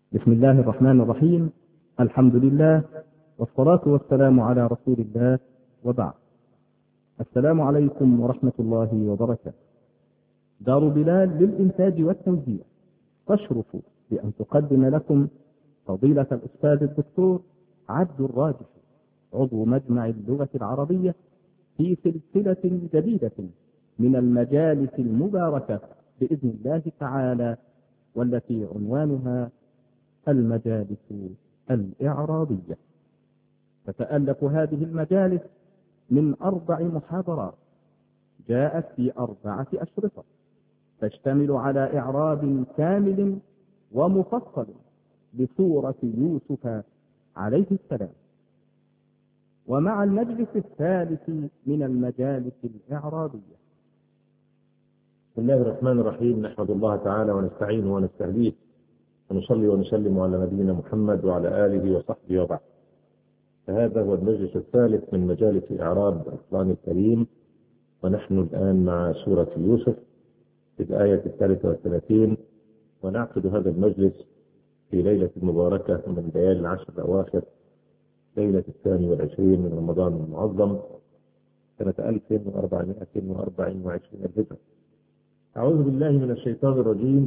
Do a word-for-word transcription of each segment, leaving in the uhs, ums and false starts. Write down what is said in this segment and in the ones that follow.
بسم الله الرحمن الرحيم. الحمد لله والصلاة والسلام على رسول الله، وبعد. السلام عليكم ورحمة الله وبركاته. دار بلال للإنتاج والتوزيع تشرف بأن تقدم لكم فضيلة الأستاذ الدكتور عبد الراجح، عضو مجمع اللغة العربية، في سلسلة جديدة من المجالس المباركة بإذن الله تعالى، والتي عنوانها المجالس الإعرابية. تتألف هذه المجالس من أربع محاضرات جاءت في أربعة أشرطة، تشتمل على إعراب كامل ومفصل بسورة يوسف عليه السلام. ومع المجلس الثالث من المجالس الإعرابية. بسم الله الرحمن الرحيم. نحمد الله تعالى ونستعينه ونستهديه ونصلي ونسلم على نبينا محمد وعلى آله وصحبه وبعد. فهذا هو المجلس الثالث من مجالس إعراب القرآن الكريم، ونحن الآن مع سورة يوسف في الآية الثالثة والثلاثين، ونعقد هذا المجلس في ليلة مباركة من ليالي العشر الأواخر، ليلة الثاني والعشرين من رمضان المعظم سنة ألف وأربعمائة وأربع وعشرين الهجرة. أعوذ بالله من الشيطان الرجيم.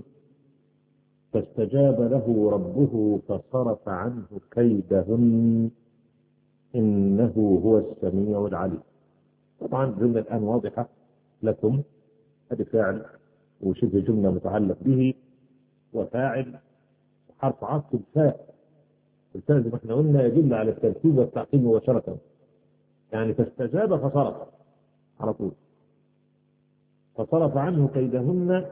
فاستجاب له ربه فصرف عنه كيدهن إنه هو السميع العليم. طبعا الجملة الآن واضحة لكم، هذه فاعل وشبه جملة متعلق به وفاعل وحرف عطف الفاء. الفاء زي ما احنا قلنا يدل على الترتيب والتعقيب مباشرة، يعني فاستجاب فصرف على طول. فصرف عنه كيدهن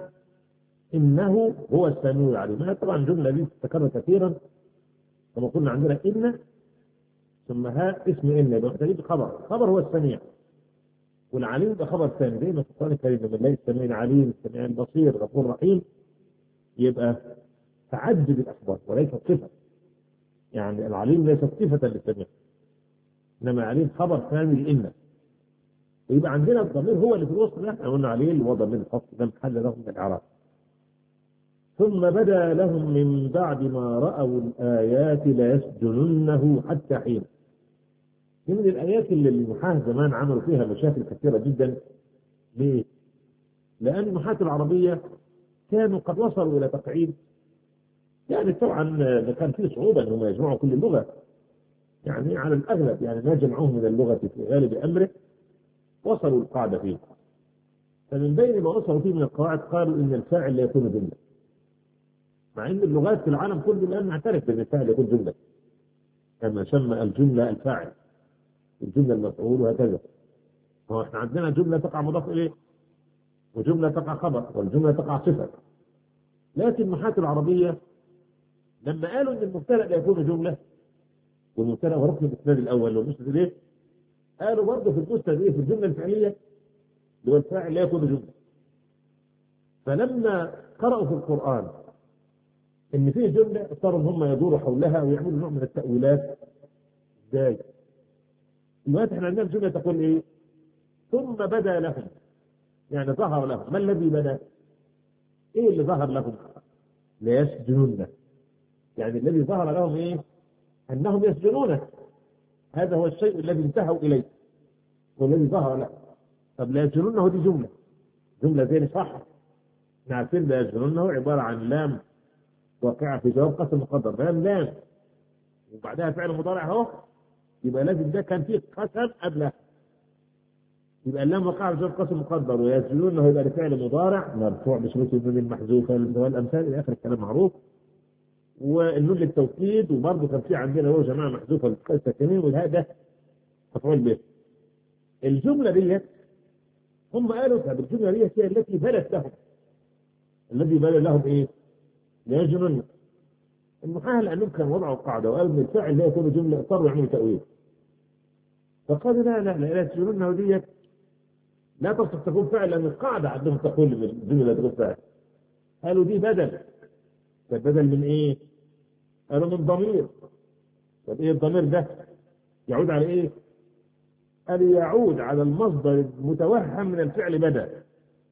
إنه هو السميع العليم. طبعا جملة دي تتكرر كثيرا، كما قلنا عندنا إن ثم ها اسم إن يبقى محتاجين خبر، خبر هو السميع، والعليم ده خبر ثاني. زي ما في القرآن الكريم من الله السميع العليم السميع البصير غفور رحيم، يبقى تعدد الأخبار وليس صفة. يعني العليم ليست صفة للسميع، إنما العليم خبر ثاني لإن. ويبقى عندنا الضمير هو اللي في الوسط ده، احنا قلنا عليه اللي هو ضمير الفصل ده محل له من الإعراب. ثم بدا لهم من بعد ما رأوا الآيات ليسجننه حتى حين. دي من الآيات اللي النحاة زمان عملوا فيها مشاكل كثيرة جدا. ليه؟ لأن النحاة العربية كانوا قد وصلوا إلى تقعيد، يعني طبعا كان في صعوبة أنهم يجمعوا كل اللغة، يعني على الأغلب يعني ما جمعوه من اللغة في غالب أمره وصلوا القاعدة فيه. فمن بين ما وصلوا فيه من القواعد قالوا إن الفاعل لا يكون جملة، مع ان اللغات في العالم كله الان نعترف بان الفاعل يكون جمله، كما سمى الجمله الفاعل، الجمله المفعول وهكذا. هو احنا عندنا جمله تقع مضاف اليه، وجمله تقع خبر، والجمله تقع صفه. لكن النحاة العربيه لما قالوا ان المبتدا لا يكون جمله، والمبتدا هو ركن الاسناد الاول والمسند اليه، قالوا برضه في المسند ايه في الجمله الفعليه اللي هو الفاعل لا يكون جمله. فلما قرأوا في القرآن ان فيه جمله اضطروا ان هم يدوروا حولها ويعملوا نوع من التاويلات. ازاي؟ دلوقتي احنا عندنا جمله تقول ايه؟ ثم بدا لهم، يعني ظهر لهم. ما الذي بدا؟ ايه اللي ظهر لهم؟ ليسجنونه، يعني الذي ظهر لهم ايه؟ انهم يسجنونه. هذا هو الشيء الذي انتهوا اليه والذي ظهر لهم. طب لا يسجنونه دي جمله جمله زي صح؟ احنا عارفين لا يسجنونه عباره عن لام واقعة في جواب قسم مقدر، لام لام وبعدها فعل مضارع اهو، يبقى لازم ده كان فيه قسم قبله، يبقى اللام واقعة في جواب قسم مقدر، ويسجنونه يبقى لفعل مضارع مرفوع بشروط النون المحذوفة والأمثال إلى آخر الكلام معروف، والنون للتوكيد، وبرضه كان في عندنا هو جماعة محذوفة للساكنين، والهاء مفعول به. الجملة ديت هم قالوا طب الجملة ديت هي التي بدت لهم، الذي بدا لهم ايه؟ ليسجنونه. النحاة لأنهم كانوا وضعوا القاعدة وقالوا إن الفاعل لا يكون جملة، اضطروا يعملوا تأويل. فقالوا لا لا لا لا تسجنونها ديت لا تصح تكون فاعل، لأن القاعدة عندهم تقول إن الجملة تكون فاعل. قالوا دي بدل. طب بدل من إيه؟ قالوا من ضمير. طب إيه الضمير ده؟ يعود على إيه؟ قالوا يعود على المصدر المتوهم من الفعل بدا.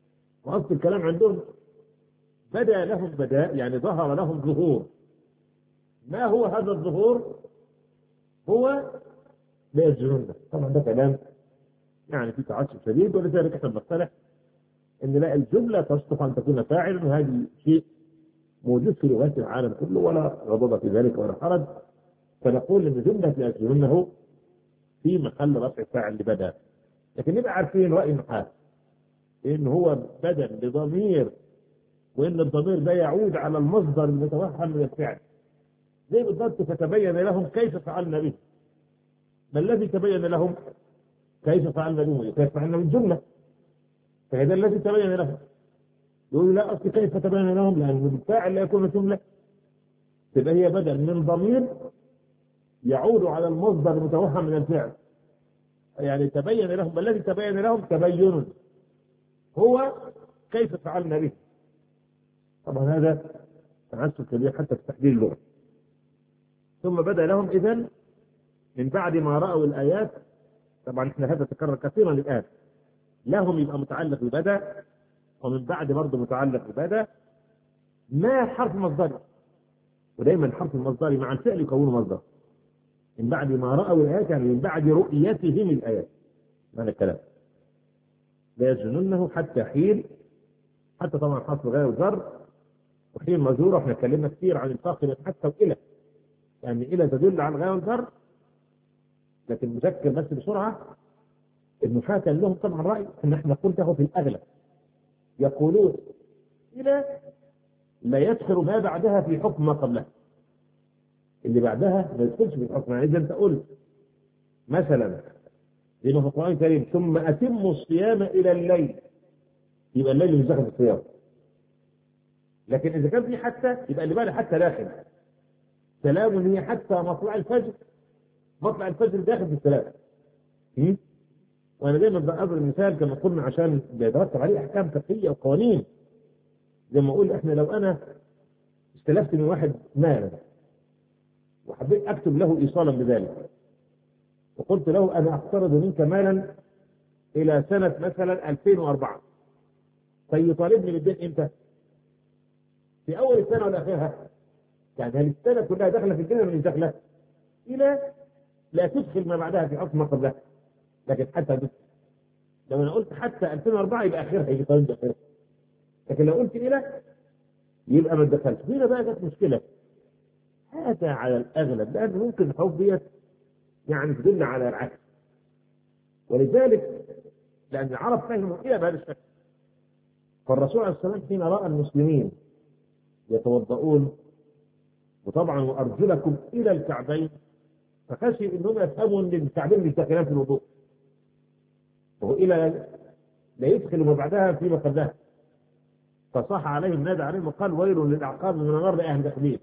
وأصل الكلام عندهم بدا لهم بداء، يعني ظهر لهم ظهور. ما هو هذا الظهور؟ هو لا يسجنن. طبعا ده كلام يعني في تعسف شديد، ولذلك احنا بنقترح ان لا الجمله تصلح ان تكون فاعلا، وهذا شيء موجود في لغات العالم كله ولا غضب في ذلك ولا حرج، فنقول ان جمله لا يسجننه في محل رفع فاعل لبدا. لكن نبقى عارفين راي النحاة ان هو بدل لضمير، وان الضمير ده يعود على المصدر المتوهم من الفعل، زي بالضبط فتبين لهم كيف فعلنا به. ما الذي تبين لهم؟ كيف فعلنا به؟ كيف فعلنا بالجمله، فهذا الذي تبين لهم. يقول لا اصل كيف تبين لهم؟ لان الفاعل لا يكون جمله، تبقى هي بدل من ضمير يعود على المصدر المتوهم من الفعل. يعني تبين لهم، ما الذي تبين لهم؟ تبين هو كيف فعلنا به. طبعا هذا تعسف كبير حتى في تحديد اللغه. ثم بدا لهم اذن من بعد ما راوا الايات. طبعا احنا هذا تكرر كثيرا الان، لهم يبقى متعلق ببدا، ومن بعد برضه متعلق ببدا، ما حرف مصدري، ودايما الحرف المصدري مع الفعل يكون مصدر. من بعد ما راوا الايات يعني من بعد رؤيتهم الايات، معنى الكلام لا يسجننه حتى حين. حتى طبعا حرف غير جر، وحين مجرور. احنا اتكلمنا كثير عن الفرق بين حتى والى، يعني الى تدل على الغير والجر. لكن نذكر بس بسرعه النحاة كان لهم طبعا راي ان احنا نقول تاخذ في الاغلب، يقولون الى لا يدخل ما بعدها في حكم ما قبلها، اللي بعدها ما يدخلش في الحكم. يعني اذا انت قلت مثلا زي ما في القران الكريم ثم اتموا الصيام الى الليل، يبقى الليل مش داخل في الصيام. لكن اذا كان في حتى يبقى اللي بعد حتى داخل. سلام هي حتى مطلع الفجر، مطلع الفجر داخل في السلام. وانا دايما بضرب المثال كما قلنا عشان بيترتب عليه احكام فقهيه وقوانين. زي ما اقول احنا لو انا استلفت من واحد مالا وحبيت اكتب له ايصالا بذلك، وقلت له انا اقترض منك مالا الى سنه مثلا ألفين وأربعة، فيطالبني بالدين امتى؟ في اول السنه ولا اخرها؟ يعني هل السنه كلها داخله في الدين ولا مش داخله؟ الى لا تدخل ما بعدها في حكم ما قبلها. لكن حتى دي. لو انا قلت حتى ألفين وأربعة يبقى اخرها يجي طالب اخرها. لكن لو قلت الى يبقى ما دخلش. هنا بقى جت مشكله. هذا على الاغلب، لان ممكن الحروف ديت يعني تدل على العكس. ولذلك لان العرب فهموا الى بهذا الشكل. فالرسول عليه الصلاه والسلام حين راى المسلمين يتوضؤون وطبعا وارجلكم الى الكعبين، فخشي انهم يفهموا ان الكعبين مش داخلين في الوضوء، وهو الى لا يدخل ما بعدها فيما قبلها. فصح عليهم نادى عليهم وقال ويل للاعقاب من النار لاهل داخلين.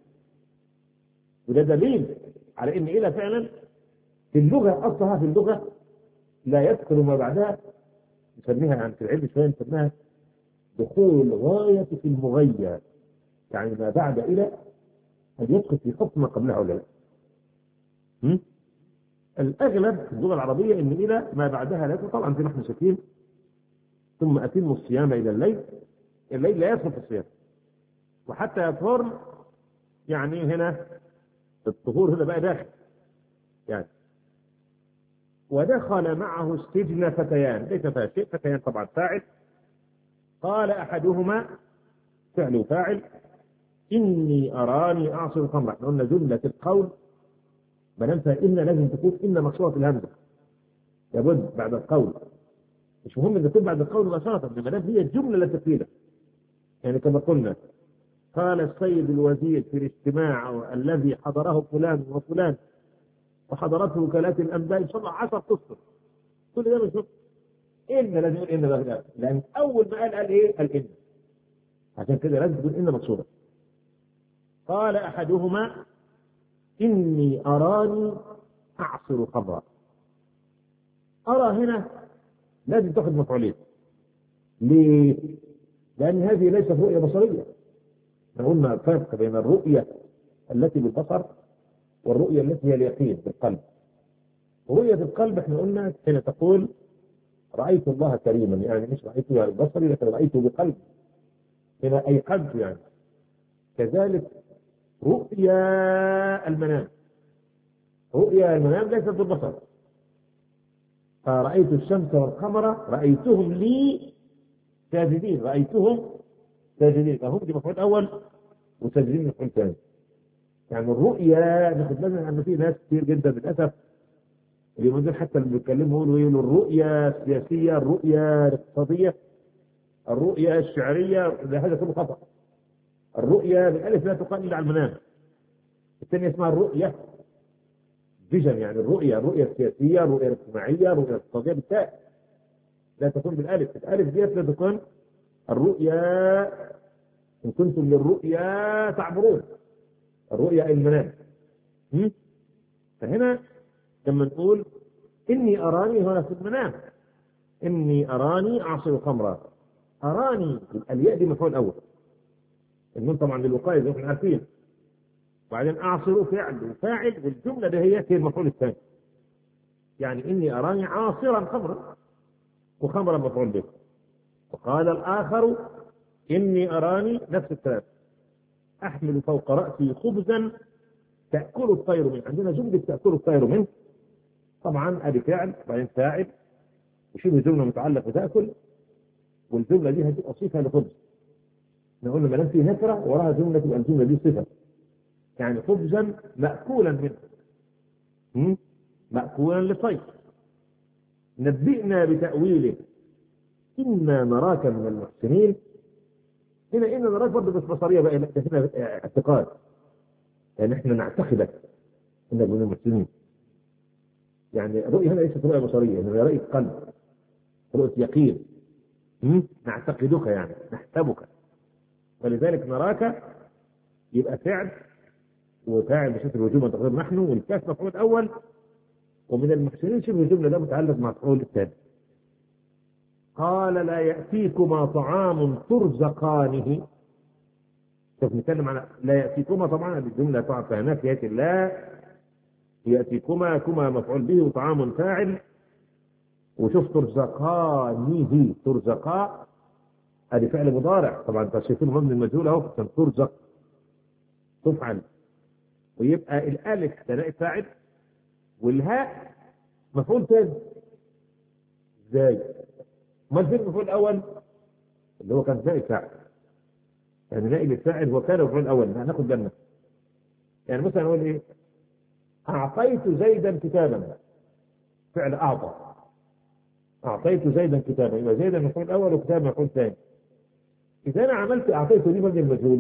وده دليل على ان الى فعلا في اللغه اصلها في اللغه لا يدخل ما بعدها، نسميها يعني في العلم شويه نسميها دخول الغايه في المغير، يعني ما بعد الى ان يدخل في حكم ما قبلها ولا لا. الاغلب في اللغه العربيه ان الى ما بعدها لا. طبعا زي ما احنا شايفين ثم اتموا الصيام الى الليل، الليل لا يدخل في الصيام. وحتى يطهر يعني هنا الطهور هنا بقى داخل يعني. ودخل معه السجن فتيان، ليس فيها شيء، فتيان طبعا فاعل. قال احدهما فعل فاعل اني اراني اعصر خمرا. احنا قلنا جمله القول ما دام فيها ان لازم تكون ان مكسوره الهمزه، لابد بعد القول. مش مهم ان تكون بعد القول مباشره، ما دام هي الجمله التي قيلت. يعني كما قلنا قال السيد الوزير في الاجتماع الذي حضره فلان وفلان وحضرته وكالات الانباء ان شاء الله عشر قصص، كل ده مش ان لازم يقول ان ده، لان اول ما قال قال ايه؟ قال ان. عشان كده لازم تكون ان مكسوره. قال احدهما اني اراني اعصر خمرا. ارى هنا لازم تاخذ مفعولين. ليه؟ لان هذه ليست رؤيه بصريه. احنا قلنا الفرق بين الرؤيه التي بالبصر والرؤيه التي هي اليقين بالقلب. رؤيه القلب احنا قلنا حين تقول رايت الله كريما، يعني مش رايته ببصري لكن رايته بقلبي، هنا ايقنت يعني. كذلك رؤيه رؤيا المنام. رؤيا المنام ليست بالبصر. فرأيت الشمس والقمر رأيتهم لي ساجدين، رأيتهم ساجدين، فهم دي مفعول أول وساجدين مفعول ثاني. يعني الرؤيا ناخد بالنا أن في ناس كتير جدا للأسف اليومين دول حتى اللي بيتكلموا يقولوا يقولوا الرؤيا السياسية، الرؤيا الاقتصادية، الرؤيا الشعرية، هذا كله خطأ. الرؤيا بالألف لا تقال إلا على المنام. الثانية اسمها الرؤية فيجن، يعني الرؤية، الرؤية السياسية، الرؤية الاجتماعية، الرؤية الاقتصادية بالتاء، لا تكون بالألف. الألف ديت لا تكون الرؤيا إن كنتم للرؤيا تعبرون، الرؤيا المنام. فهنا لما نقول إني أراني هنا في المنام، إني أراني أعصر خمرا، أراني الياء دي مفعول أول، النون طبعا للوقاية زي ما احنا عارفين، وبعدين أعصر فعل وفاعل، والجملة ده هي هي المفعول الثاني. يعني إني أراني عاصرا خمرا، وخمرا مفعول به. وقال الآخر إني أراني نفس الكلام، أحمل فوق رأسي خبزا تأكل الطير منه. عندنا جملة تأكل الطير منه، طبعا أدي فعل بعدين فاعل وشبه جملة متعلق بتأكل، والجملة دي هتبقى صفة لخبز. نقول لما دام في نكرة وراها جملة تبقى الجملة دي صفة، يعني خبزا مأكولا منه، مأكولا للطير. نبئنا بتأويله إنا نراك من المحسنين. هنا إنا نراك برضه مش بصرية بقى، هنا اعتقاد، يعني احنا نعتقدك انك من المحسنين. يعني الرؤية هنا ليست رؤية بصرية، هي رؤية قلب، رؤية يقين. نعتقدك يعني نحسبك، ولذلك نراك يبقى فعل وفاعل بصيغة الوجوب وتقدير نحن، والكاف مفعول أول، ومن المحسنين شبه الجملة ده متعلق مع مفعول الثاني. قال لا يأتيكما طعام ترزقانه. شوف نتكلم عن لا يأتيكما، طبعا الجملة طبعا فهمناها في آية الله يأتيكما، كما مفعول به وطعام فاعل، وشوف ترزقانه، ترزقا هذه فعل مضارع، طبعا تصريفه مبني المجهول اهو، عشان ترزق تفعل، ويبقى الالف ده نائب فاعل والهاء مفعول ثاني. ازاي؟ امال فين المفعول الاول اللي هو كان نائب فاعل؟ يعني نائب الفاعل هو كان المفعول الاول، هناخد بالنا. يعني مثلا نقول ايه؟ اعطيت زيدا كتابا، فعل اعطى، اعطيت زيدا كتابا، يبقى زيدا مفعول الاول وكتاب مفعول ثاني. اذا انا عملت اعطيته دي مبني المجهول،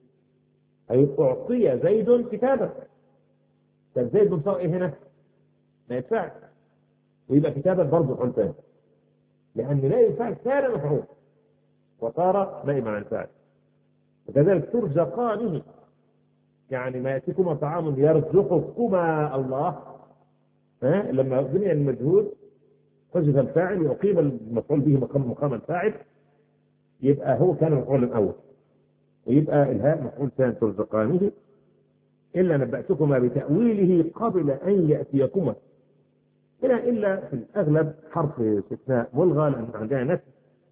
اي اعطي زيد كتابا، طب زيد بنصار ايه هنا؟ ما يدفع، ويبقى كتابا برضه مفعول ثاني، لان نائب الفاعل كان مفعول وصار نائبا عن الفاعل. وكذلك ترزقانه، يعني ما ياتيكما طعام يرزقكما الله، ها لما بني المجهول حذف الفاعل وأقيم المفعول به مقام مقام الفاعل، يبقى هو كان مفعول الاول، ويبقى الهاء مفعول ثاني ترزقانه. الا نبأتكما بتأويله قبل ان يأتيكما. هنا الا في الاغلب حرف استثناء ملغى، لان عندنا نفي،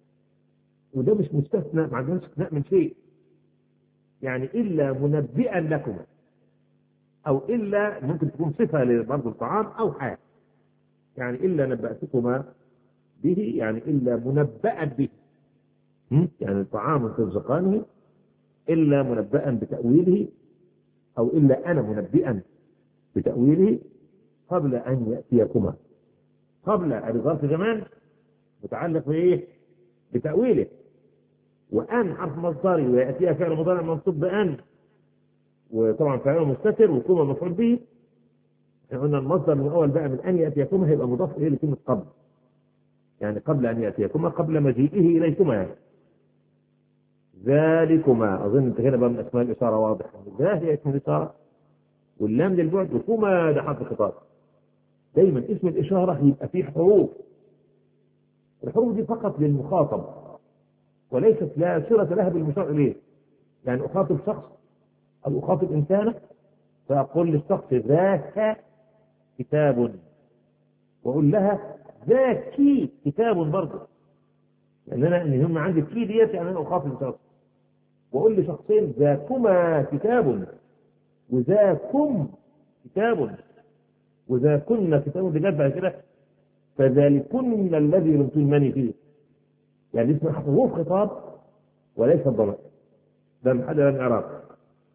وده مش مستثنى، ما عندناش استثناء من شيء. يعني الا منبئا لكما، او الا ممكن تكون صفه برضه الطعام او حال. يعني الا نبأتكما به، يعني الا منبئا به، يعني طعام ترزقانه الا منبئا بتأويله، او الا انا منبئا بتأويله قبل ان يأتيكما. قبل ظرف زمان متعلق بايه؟ بتأويله. وان حرف مصدري ويأتيها فعل مضارع منصوب بان، وطبعا فاعله مستتر، وكما مفعول به. احنا قلنا المصدر من اول بقى من ان يأتيكما هيبقى مضاف اليه لكلمه قبل، يعني قبل ان يأتيكما، قبل مجيئه اليكما. يعني ذلكما، اظن انت هنا بقى من اسماء الاشاره واضح، ذا هي اسم الاشاره، واللام للبعد، وكما ده حرف خطاب. دايما اسم الاشاره يبقى فيه حروف، الحروف دي فقط للمخاطب وليست لا صله لها بالمشار اليه. يعني اخاطب شخص او اخاطب انسانه فاقول للشخص ذاك كتاب، واقول لها ذاكي كتاب برضه، لان انا ان هم عندي كي ديت، يعني انا اخاطب شخص، واقول لشخصين ذاكما كتاب وذاكم كتاب، وذا كنا كتاب بجد بعد كده فذلكن الذي لمتنني فيه. يعني اسمه حروف خطاب وليس الضمائر، ده من حد لم يعرف.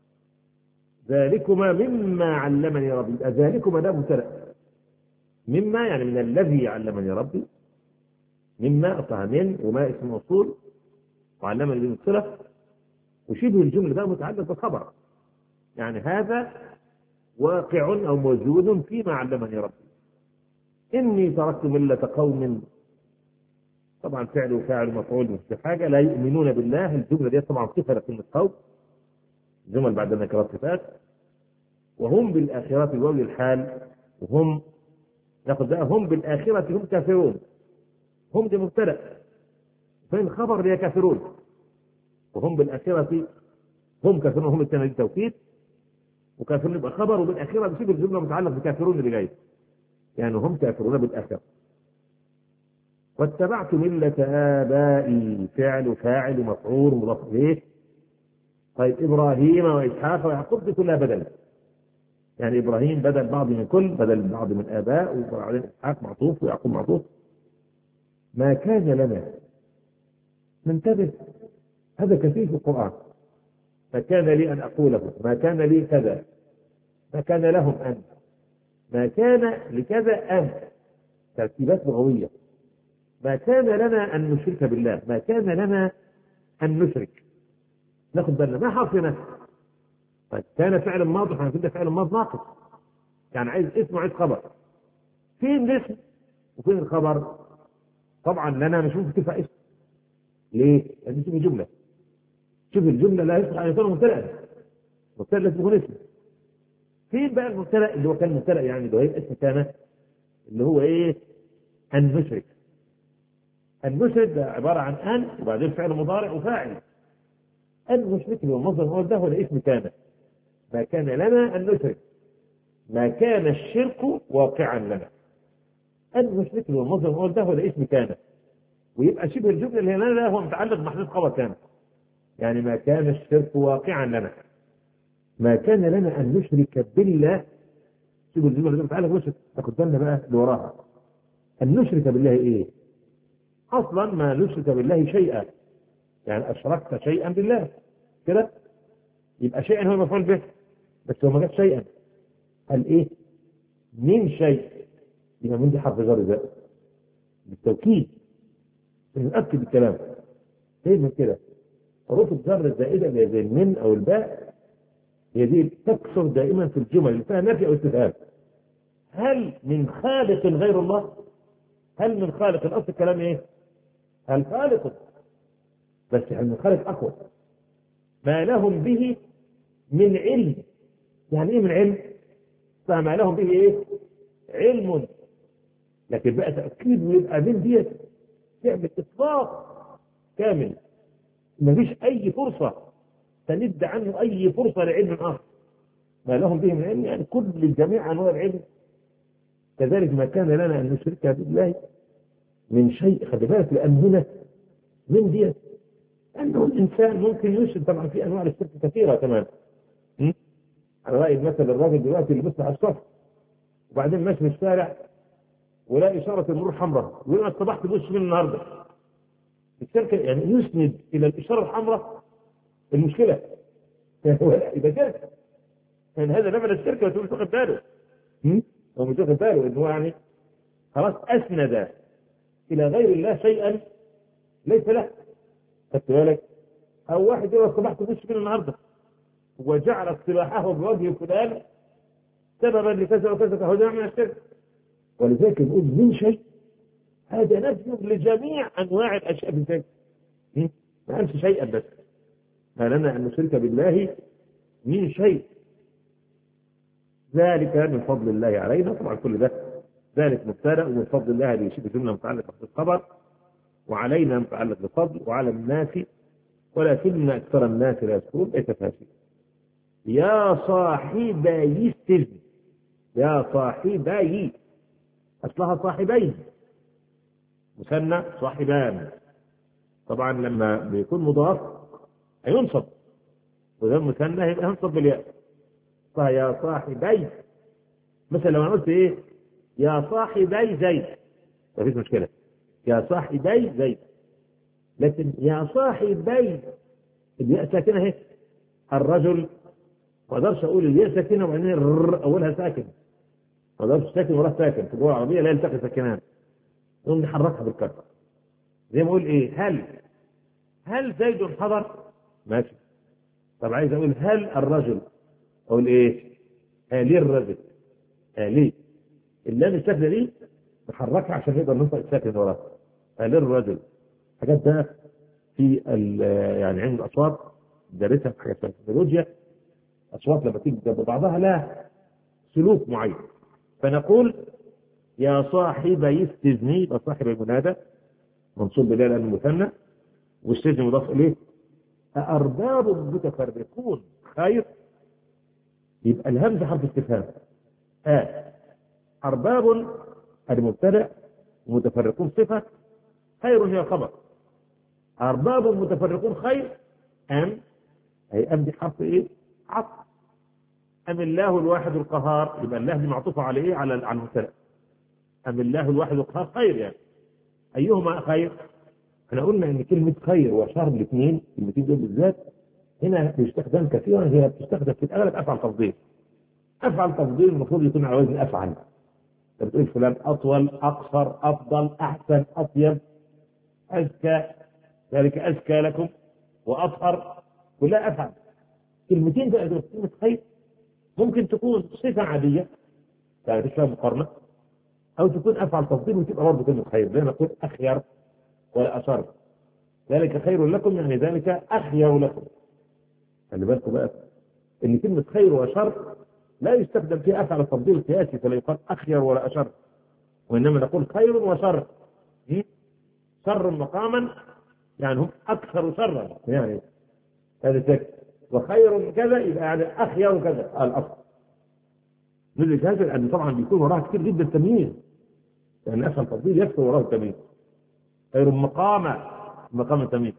ذلكما مما علمني ربي، ذلكما ده مبتدأ، مما يعني من الذي علمني ربي، مما أصلها من وما اسم موصول وعلمني بالصلة، وشبه الجملة ده متعلق بالخبر، يعني هذا واقع أو موجود فيما علمني ربي. إني تركت ملة قوم، طبعا فعل وفاعل مفعول مش حاجة، لا يؤمنون بالله. الجملة دي طبعا صفة لكلمة قوم، جمل بعد النكرات صفات. وهم بالآخرة الواو الحال، وهم ناخذ بقى هم بالآخرة هم كافرون. هم دي مبتدأ، فين الخبر اللي هي كافرون، وهم بالآخرة هم كافرون، هم الثاني توكيد، وكافرون يبقى خبر، وبالآخرة بسيب الجملة متعلق بكافرون اللي جاي، يعني هم كافرون بالآخرة. واتبعت ملة آبائي، فعل وفاعل ومفعول ومضاف إليه. طيب إبراهيم وإسحاق ويعقوب دي كلها بدل، يعني إبراهيم بدل بعض من كل، بدل بعض من آباء، وبعدين إسحاق معطوف ويعقوب معطوف. ما كان لنا، ننتبه، هذا كثير في القرآن. ما كان لي أن أقوله، ما كان لي كذا، ما كان لهم أن، ما كان لكذا أن، ترتيبات لغوية. ما كان لنا أن نشرك بالله، ما كان لنا أن نشرك. ناخد بالنا ما حرف نفس. طيب كان فعل ماضي، احنا كده فعل ماضي ناقص، يعني عايز اسم وعايز خبر. فين الاسم وفين الخبر؟ طبعا لنا نشوف كيف اسم. ليه؟ لأن شوف الجملة، شوف الجملة لا يصح أن يكون مبتدأ، مبتدأ لازم يكون اسم. فين بقى المبتدأ اللي هو كان مبتدأ، يعني اللي هو اسم كان، اللي هو ايه؟ أن نشرك. أن نشرك ده عبارة عن أن وبعدين فعل مضارع وفاعل. أن نشرك بالمصدر هو ده، هو اسم كان. ما كان لنا أن نشرك، ما كان الشرك واقعا لنا. أن نشرك بالمصدر هو ده، هو اسم كان، ويبقى شبه الجملة اللي هنا هو متعلق بمحذوف خبر كان، يعني ما كان الشرك واقعا لنا. ما كان لنا أن نشرك بالله، شبه الجملة اللي متعلق بمشرك. تاخد بالنا بقى اللي وراها، أن نشرك بالله إيه؟ أصلا ما نشرك بالله شيئا، يعني أشركت شيئا بالله كده، يبقى شيئا هو مفعول به، بس هو ما جاب شيئا، قال إيه؟ من شيء، يبقى من دي حرف جر زائد بالتوكيد، نأكد الكلام. كيف من كده؟ حروف الجر الزائدة اللي زي المن أو الباء هي دي تكثر دائما في الجمل اللي فيها نفي أو استفهام. هل من خالق غير الله؟ هل من خالق؟ الأصل الكلام إيه؟ هل خالق، بس هل من خالق أقوى. ما لهم به من علم، يعني إيه من علم؟ فما لهم به إيه؟ علم. لكن بقى تأكيد ويبقى من ديت تعمل إطلاق كامل، ما فيش أي فرصة تند عنه أي فرصة لعلم آخر. ما لهم به من علم يعني كل جميع أنواع العلم. كذلك ما كان لنا أن نشرك بالله من شيء. خلي بالك، لأن هنا من ديت أنه الإنسان ممكن يشرك. طبعا في أنواع الشرك كثيرة كمان. على رأي مثل الراجل دلوقتي اللي بيصلح الصف وبعدين ماشي في الشارع ولا إشارة المرور حمراء ويقول أنا صبحت بوش من النهارده. الشركة يعني يسند إلى الإشارة الحمراء المشكلة يبقى شركة. يعني هذا نفع الشركة وتقول مش واخد باله. هو مش واخد باله إنه يعني خلاص أسند إلى غير الله شيئا ليس له. خدت بالك؟ أو واحد يقول صبحت بوش من النهارده وجعل اصطلاحه بوجه فلان سببا لكذا وكذا، فهو نوع من الشرك. ولذلك نقول من شيء، هذا نفي لجميع انواع الاشياء بالذات. ما قالش شيئا بس، ما لنا ان نشرك بالله من شيء. ذلك من فضل الله علينا. طبعا كل ده ذلك مبتدا، ومن فضل الله هذه شبه جمله متعلقه بالخبر، وعلينا متعلق بالفضل، وعلى الناس ولكن اكثر الناس لا يشكرون. ليس فيها شيء. يا صاحبي السجن، يا صاحبي أصلها صاحبين مثنى صاحبان. طبعا لما بيكون مضاف هينصب، وإذا مثنى هيبقى ينصب بالياء. نصها يا صاحبي. مثلا لو انا قلت ايه يا صاحبي زيد مفيش مشكله، يا صاحبي زيد. لكن يا صاحبي الياء ساكنه اهي، الرجل ما اقدرش اقول الياء ساكنه وبعدين الر اولها ساكن، ما اقدرش ساكن وراها ساكن في اللغه العربيه لا يلتقي ساكنان، نقوم نحركها بالكسر. زي ما اقول ايه هل هل زيد حضر ماشي. طب عايز اقول هل الرجل اقول ايه هالي الرجل، هالي اللام الساكنه دي نحركها عشان نقدر ننطق الساكن وراها، هالي الرجل. حاجات ده في يعني علم الاصوات دارسها في حاجات اسمها التكنولوجيا. اصوات لما تيجي جنب بعضها لها سلوك معين. فنقول يا صاحبي السجن، يبقى صاحب المنادى منصوب بلا لانه مثنى والسجن مضاف اليه. أأرباب متفرقون خير، يبقى الهمزه حرف استفهام. آه. أرباب المبتدأ ومتفرقون صفة، خير هي الخبر. أرباب متفرقون خير، أم هي أم دي حرف إيه؟ عطف. أم الله الواحد القهار، يبقى الله دي معطوفة على إيه؟ على على المبتدأ. أم الله الواحد القهار خير، يعني أيهما خير؟ احنا قلنا إن كلمة خير وشر الاثنين كلمتين دول بالذات هنا بيستخدم كثيرا، هي بتستخدم في الأغلب أفعل تفضيل. أفعل تفضيل المفروض يكون على وزن أفعل. أنت بتقول فلان أطول، أقصر، أفضل، أحسن، أطيب، أزكى، ذلك أزكى لكم، وأطهر، كلها أفعل. كلمتين بقى دول كلمة خير ممكن تكون صفة عادية يعني مفيش فيها مقارنة، أو تكون أفعل تفضيل وتبقى برضه كلمة خير، زي ما نقول أخير ولا أشر. ذلك خير لكم يعني ذلك أخير لكم. خلي بالكم بقى إن كلمة خير وشر لا يستخدم فيها أفعل التفضيل القياسي، فلا يقال أخير ولا أشر، وإنما نقول خير وشر. شر مقاما يعني هم أكثر شرا، يعني هذا شكل. وخير كذا يبقى يعني أخير كذا الأصل. نزل هذا أن طبعا بيكون وراها كثير جدا تمييز، لأن أفعل التفضيل يكثر وراه التمييز. خير مقاما مقام التمييز،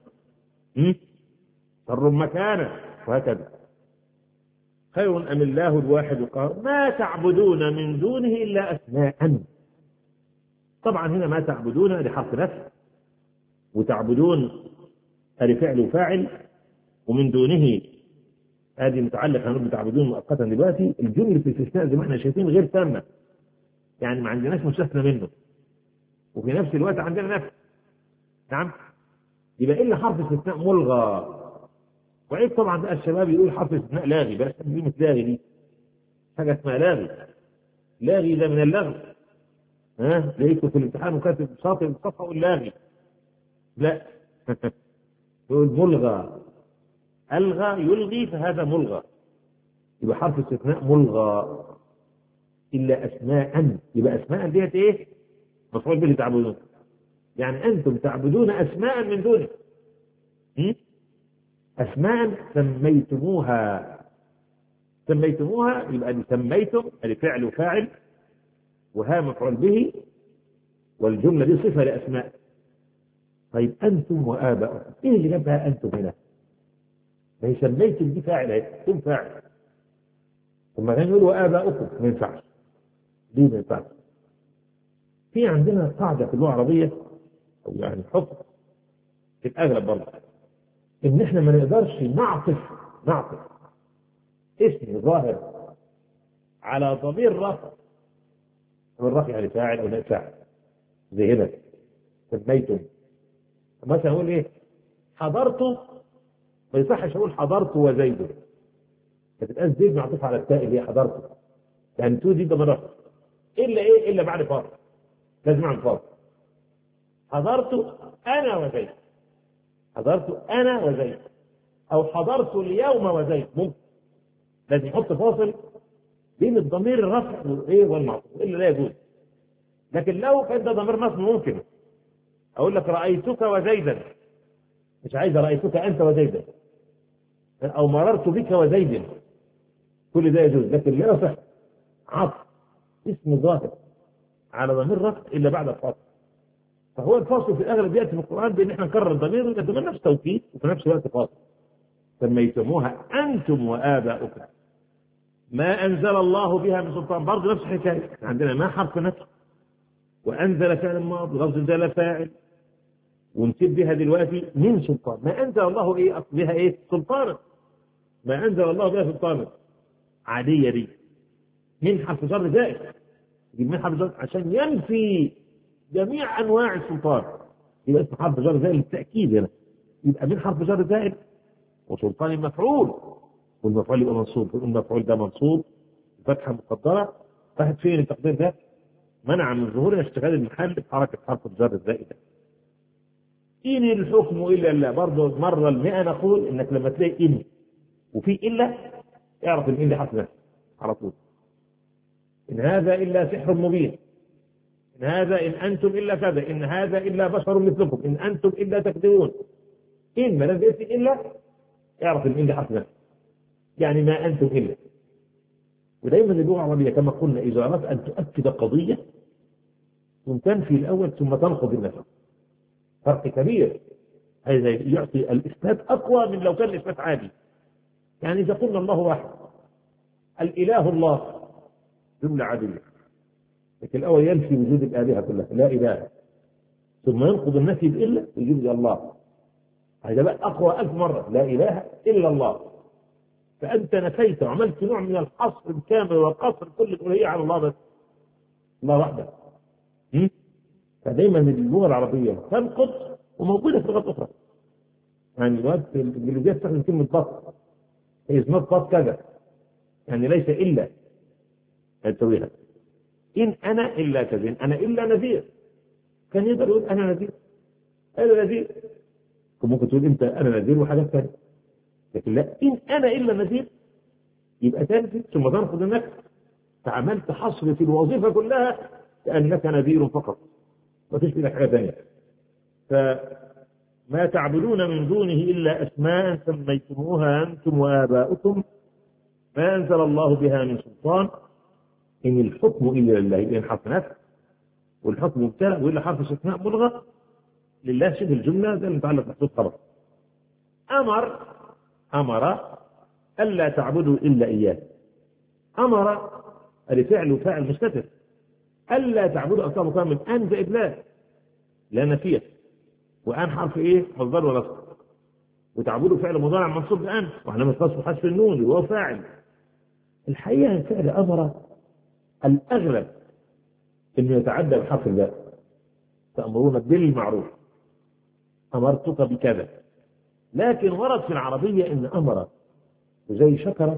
شر مكانه، وهكذا. خير أم الله الواحد القهار ما تعبدون من دونه إلا أسماء. طبعا هنا ما تعبدون لحرف نفس، وتعبدون لفعل وفاعل، ومن دونه هذه متعلقة هنقول بتعبدون مؤقتا دلوقتي. الجملة في الاستثناء زي ما احنا شايفين غير تامة، يعني ما عندناش مستثنى منه، وفي نفس الوقت عندنا نفس. نعم، يبقى إلا حرف استثناء ملغى. وعيب طبعا بقى الشباب يقول حرف استثناء لاغي، بس كلمة لاغي دي حاجة اسمها لاغي. لاغي ده من اللغو. ها لقيته في الامتحان وكاتب شاطئ الصفحة يقول لاغي، لا يقول ملغى. ألغى يلغي فهذا ملغى، يبقى حرف استثناء ملغى. إلا أسماء، يبقى أسماء ديت إيه؟ مفعول به تعبدون، يعني أنتم تعبدون أسماء من دونه. أسماء سميتموها، سميتموها يبقى دي سميتم ادي فعل وفاعل، وها مفعول به، والجملة دي صفة لأسماء. طيب أنتم وآباؤكم، إيه اللي جابها أنتم هنا؟ ما هي سميتم دي فاعل اهي، ثم فاعل، ثم كان يقول وآباؤكم ما ينفعش، دي ما ينفعش. في عندنا قاعدة في اللغة العربية أو يعني حكم في الأغلب برضه، إن إحنا ما نقدرش نعطف نعطف اسم ظاهر على ضمير رفع، الرفع يعني فاعل أو لا فاعل. زي هنا سميتم، مثلا أقول إيه؟ حضرت، ما يصحش أقول حضرت وزيد، ما تبقاش زيد معطوف على التاء اللي هي حضرت، يعني تو دي ضمير رفع، إلا إيه؟ إلا بعد فاصل، لازم أعمل فاصل. حضرت أنا وزيد، حضرت أنا وزيد، أو حضرت اليوم وزيد، ممكن لازم يحط فاصل بين الضمير الرفع والايه والمعطوف، الا لا يجوز. لكن لو كان ده ضمير نصب ممكن اقول لك رايتك وزيدا، مش عايز رايتك انت وزيدا، او مررت بك وزيد، كل ده يجوز. لكن لا يصح عطف اسم ظاهر على ضمير رفع الا بعد الفاصل. فهو الفاصل في الاغلب ياتي في القران بان احنا نكرر الضمير ويقدم نفس توكيد وفي نفس الوقت فاصل. سميتموها انتم واباؤكم، ما أنزل الله بها من سلطان، برضه نفس الحكاية. عندنا ما حرف نفس، وأنزل فعل الماضي لفظ نزل فاعل، ونسيب بها دلوقتي من سلطان. ما أنزل الله إيه أصل بها إيه؟ سلطانا. ما أنزل الله بها سلطانا عادية دي من حرف جر زائد، يجيب من حرف جر عشان ينفي جميع أنواع السلطان، يبقى اسمه حرف جر زائد للتأكيد هنا. يبقى من حرف جر زائد وسلطان المفعول، والمفعول يبقى منصوب، والمفعول ده منصوب فتحة مقدرة. راحت فين التقدير ده؟ منع من ظهور اشتغال المحل بحركة حرف الجر الزائد. إن الحكم إلا الله، برضه مرة المئة نقول إنك لما تلاقي إن وفي إلا اعرف إن إلا حرف نفس على طول. إن هذا إلا سحر مبين، إن هذا إن أنتم إلا كذا، إن هذا إلا بشر مثلكم، إن أنتم إلا تكذبون. إن ما لم يأتي إلا اعرف إن إلا حرف نفس، يعني ما أنتم إلا. ودايما اللغة العربية كما قلنا إذا أردت أن تؤكد قضية تنفي الأول ثم تنقض النفي، فرق كبير. هذا يعطي الإثبات أقوى من لو كان الإثبات عادي. يعني إذا قلنا الله واحد، الإله الله جملة عادية، لكن الأول ينفي وجود الآلهة كلها لا إله، ثم ينقض النفي بإلا وجود الله. هذا بقى أقوى ألف مرة، لا إله إلا الله. فأنت نفيت وعملت نوع من الحصر الكامل والقصر كل الألوهية على الله بس، الله وحده. فدايما اللغة العربية تنقض، وموجودة في لغات أخرى. يعني لغات الإنجليزية تستخدم كلمة بط، هي اسمها بط كذا، يعني ليس إلا التويها. إن أنا إلا كذا، إن أنا إلا نذير. كان يقدر يقول أنا نذير، أنا نذير. ممكن تقول أنت أنا نذير وحاجات ثانية، لكن لا، إن أنا إلا نذير يبقى تنفي ثم تنقض النفس. فعملت حصر في الوظيفة كلها كأنك نذير فقط، ما فيش لك حاجة ثانية. فما تعبدون من دونه إلا أسماء سميتموها أنتم وآباؤكم ما أنزل الله بها من سلطان إن الحكم إلا لله. إن حرف نفس والحكم مبتدأ وإلا حرف استثناء ملغى لله شبه الجملة ده المتعلق بحدود خبر. أمر أمر ألا تعبدوا إلا إياه. أمر الفعل وفاعل مستتر، ألا تعبدوا أصلا مكان من أن زائد لا لا نفية، وأن حرف إيه؟ مصدر ونصب، وتعبدوا فعل مضارع منصوب بأن، وإحنا مختص حذف النون اللي هو فاعل. الحقيقة الفعل أمر الأغلب إنه يتعدى بحرف الباء. تأمرون بالمعروف، أمرتك بكذا. لكن ورد في العربية إن أمر وزي شكر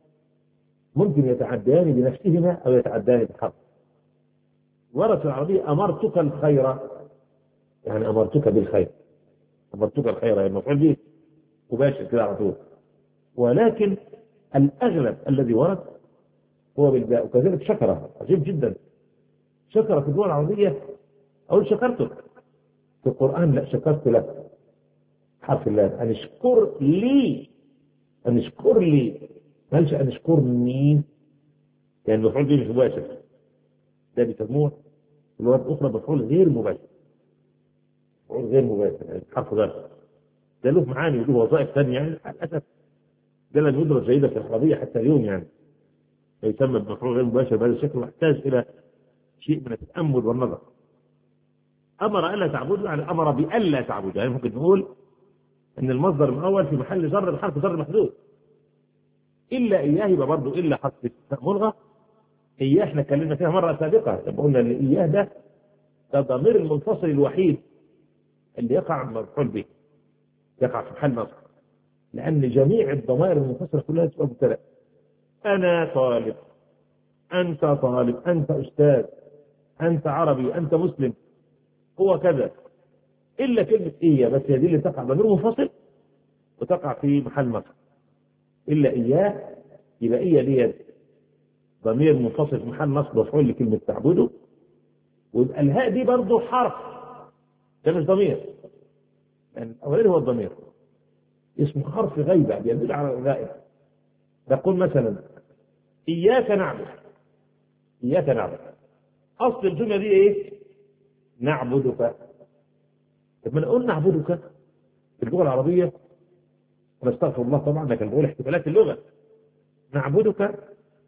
ممكن يتعديان بنفسهما أو يتعديان بحرف. ورد في العربية أمرتك الخير، يعني أمرتك بالخير، أمرتك الخير يعني مفعول به مباشر كده على طول. ولكن الأغلب الذي ورد هو بالباء. وكذلك شكر، عجيب جدا، شكر في اللغة العربية أقول شكرتك، في القرآن لا، شكرت لك حرف اللام. أن اشكر لي، أن اشكر لي، ما قالش أن اشكرني، يعني مفعول به مش مباشر، ده بيسموه في اللغات الأخرى مفعول غير مباشر. مفعول غير مباشر يعني حرف ده ده له معاني وله وظائف ثانية، يعني للأسف ده لم يدرس جيدا في العربية حتى اليوم، يعني يسمى بمفعول غير مباشر بهذا الشكل، ويحتاج إلى شيء من التأمل والنظر. أمر ألا تعبدوا يعني أمر بألا تعبدوا، يعني ممكن نقول أن المصدر الأول في محل جر بحرف جر محذوف. إلا إياه يبقى برضه إلا حرف ملغى. إياه احنا اتكلمنا فيها مرة سابقة لما قلنا إن إياه ده ده ضمير المنفصل الوحيد اللي يقع مفعول به، يقع في محل نصب، لأن جميع الضمائر المنفصلة كلها تبقى مبتدأ. أنا طالب، أنت طالب، أنت أستاذ، أنت عربي، أنت مسلم، هو كذا، إلا كلمة إياه بس هي دي اللي تقع ضمير منفصل وتقع في محل نصب. إلا إياه يبقى إياه دي ضمير منفصل في محل نصب مفعول لكلمة تعبده، ويبقى الهاء دي برضه حرف، ده مش ضمير، يعني الأولاني هو الضمير اسمه حرف غيبة بيدل على الغائب. نقول مثلا إياك نعبد، إياك نعبد، أصل الجملة دي إيه؟ نعبدك. لما نقول نعبدك في اللغة العربية، ونستغفر الله طبعا لكن بقول احتفالات اللغة، نعبدك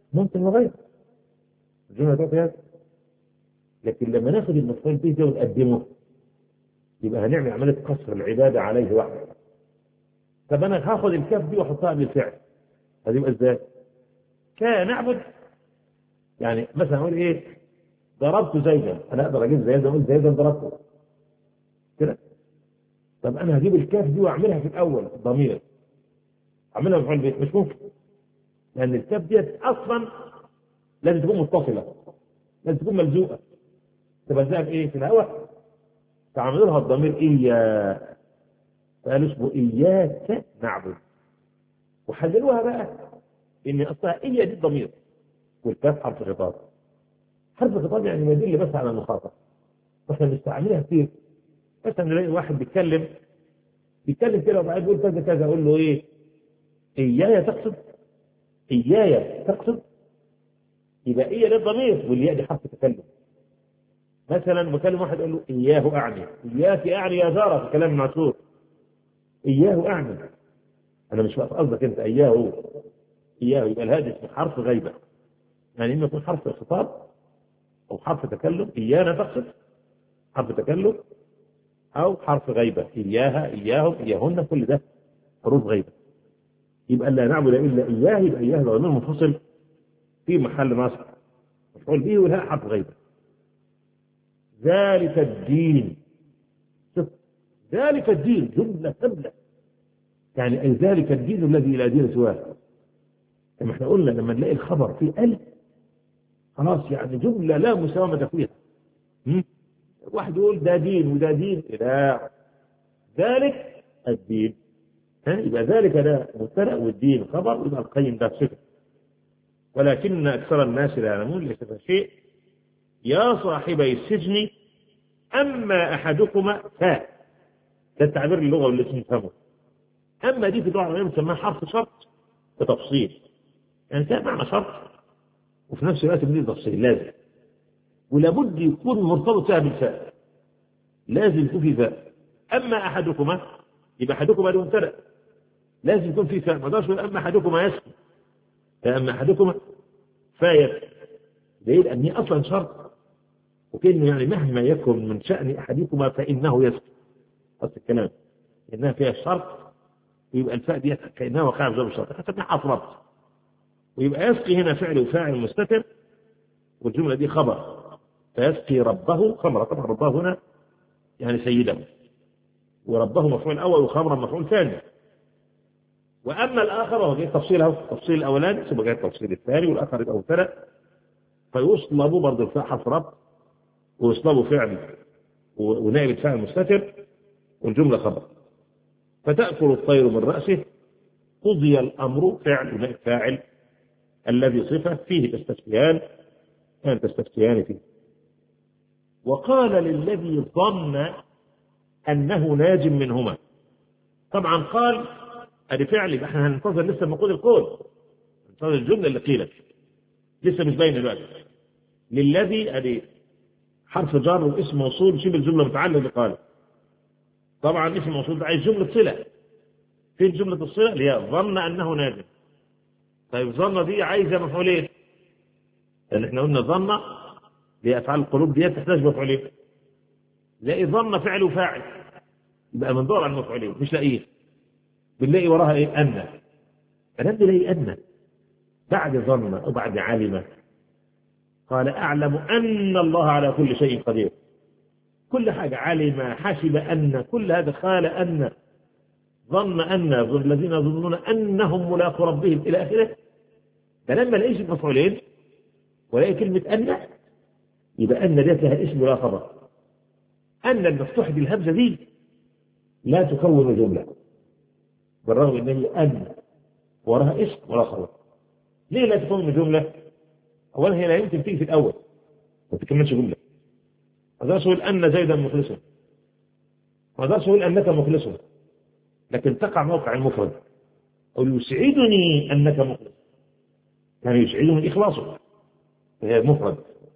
ممكن وغيره الجملة ده فيها. لكن لما ناخد المفعول به ده ونقدمه يبقى هنعمل عملية قصر العبادة عليه وحده. طب أنا هاخد الكاف دي وأحطها بالفعل، هتبقى إزاي؟ كان نعبد، يعني مثلا أقول إيه؟ ضربت زيدا، أنا أقدر أجيب زيدا أقول زيدا ضربته كده. طب أنا هجيب الكاف دي وأعملها في الأول الضمير، أعملها مفعول به، مش ممكن، لأن الكاف دي أصلا لازم تكون متصلة، لازم تكون ملزوقة. تبقى زي إيه؟ في الهواء تعملوا لها الضمير إياه، فقالوا اسمه إياك نعبد، وحللوها بقى إن أصلها إيا دي الضمير والكاف حرف خطاب. حرف خطاب يعني ما يدل بس على المخاطب، واحنا بنستعملها كتير. مثلا نلاقي واحد بيتكلم بيتكلم كده وبعدين يقول كذا كذا، اقول له ايه؟ إياي تقصد؟ إياي تقصد؟ يبقى إيا ده الضمير والياء دي حرف تكلم. مثلا بكلم واحد اقول له إياه أعني، إياك أعني يا زارة، في كلام معصور إياه أعني، أنا مش فاهم قصدك أنت، إياه هو إياه، يبقى الهادي اسمه حرف غيبة، يعني إما يكون حرف خطاب أو حرف تكلم. إيانا تقصد حرف تكلم أو حرف غيبة، إياها إياهم إياهن، كل ده حروف غيبة. يبقى لا نعبد إلا إياه، يبقى إياه ضمير منفصل في محل نصب مفعول به والهاء حرف غيبة. ذلك الدين، شوف ذلك الدين جملة كاملة، يعني أي ذلك الدين الذي لا دين سواه. كما احنا قلنا لما نلاقي الخبر في ألف خلاص يعني جملة لا مساومة فيها. واحد يقول ده دين وده دين، لا ذلك الدين، يبقى ذلك ده مبتدأ والدين خبر، يبقى القيم ده صفة. ولكن أكثر الناس لا يعلمون ليس شيء. يا صاحبي السجن أما أحدكما فاء، ده التعبير اللغة واللي نفهمه. أما دي في بعض الأحيان بنسميها حرف شرط وتفصيل، يعني فاء معنى شرط وفي نفس الوقت بدي تفصيل لازم، ولابد يكون مرتبط فيها بالفاء، لازم يكون في فاء. أما أحدكما يبقى أحدكما ده مبتدأ، لازم يكون في فاء، ما اقدرش اقول أما أحدكما يسكن، أما أحدكما فاء، ليه؟ لأن هي أصلا شرط، وكأنه يعني مهما يكن من شأن أحدكما فإنه يسكن، أصل الكلام إنها فيها الشرط، ويبقى الفاء دي كأنها وقع بجواب الشرط، هتسميها حرف ربط، ويبقى يسقي هنا فعل وفاعل مستتر، والجملة دي خبر، فيسقي ربه خبر. طبعا ربه هنا يعني سيده، وربه مفعول أول وخبر مفعول ثاني. وأما الآخر وهو جاي تفصيله، التفصيل الأولاني ثم جاي التفصيل الثاني، والآخر يبقى مبتدأ، فيصلب برضه الفاء حرف ربط، ويصلب فعل ونائب الفاعل مستتر، والجملة خبر. فتأكل الطير من رأسه، قضي الأمر فعل ونائب فاعل، الذي صفة فيه تستفتيان، كان تستفتيان فيه. وقال للذي ظن أنه ناج منهما، طبعا قال ادي فعل، يبقى احنا هننتظر لسه مقول القول، ننتظر الجمله اللي قيلت لسه مش باين دلوقتي. للذي ادي حرف جر واسم موصول شبه الجمله متعلق بقال، طبعا اسم موصول ده عايز جمله صله، فين جمله الصله اللي هي ظن انه ناجم. طيب ظن دي عايزه مفعولين، لان احنا قلنا ظن دي افعال القلوب دي تحتاج مفعولين، لاقي ظن فعل وفاعل، يبقى بندور على المفعولين مش لاقيه، بنلاقي وراها ايه؟ ان، فلما نلاقي ان بعد ظن وبعد علم، قال أعلم أن الله على كل شيء قدير، كل حاجة علم حسب أن، كل هذا قال أن، ظن أن، الذين يظنون أنهم ملاقوا ربهم إلى آخره. فلما لقيش المفعولين ولاقي كلمة أن، يبقى أن ديت لها اسم ولا خبر. أن المفتوح بالهمزة دي لا تكون جملة، بالرغم أن هي أن وراها اسم ولا خبر. ليه لا تكون جملة؟ أولا هي لا يمكن تيجي في الأول ما تكملش جملة. ما اقدرش اقول ان زيدا مخلص، ما اقدرش اقول انك مخلص، لكن تقع موقع المفرد، او يسعدني انك مخلص، يعني يسعدني اخلاصك، فهي مفرد.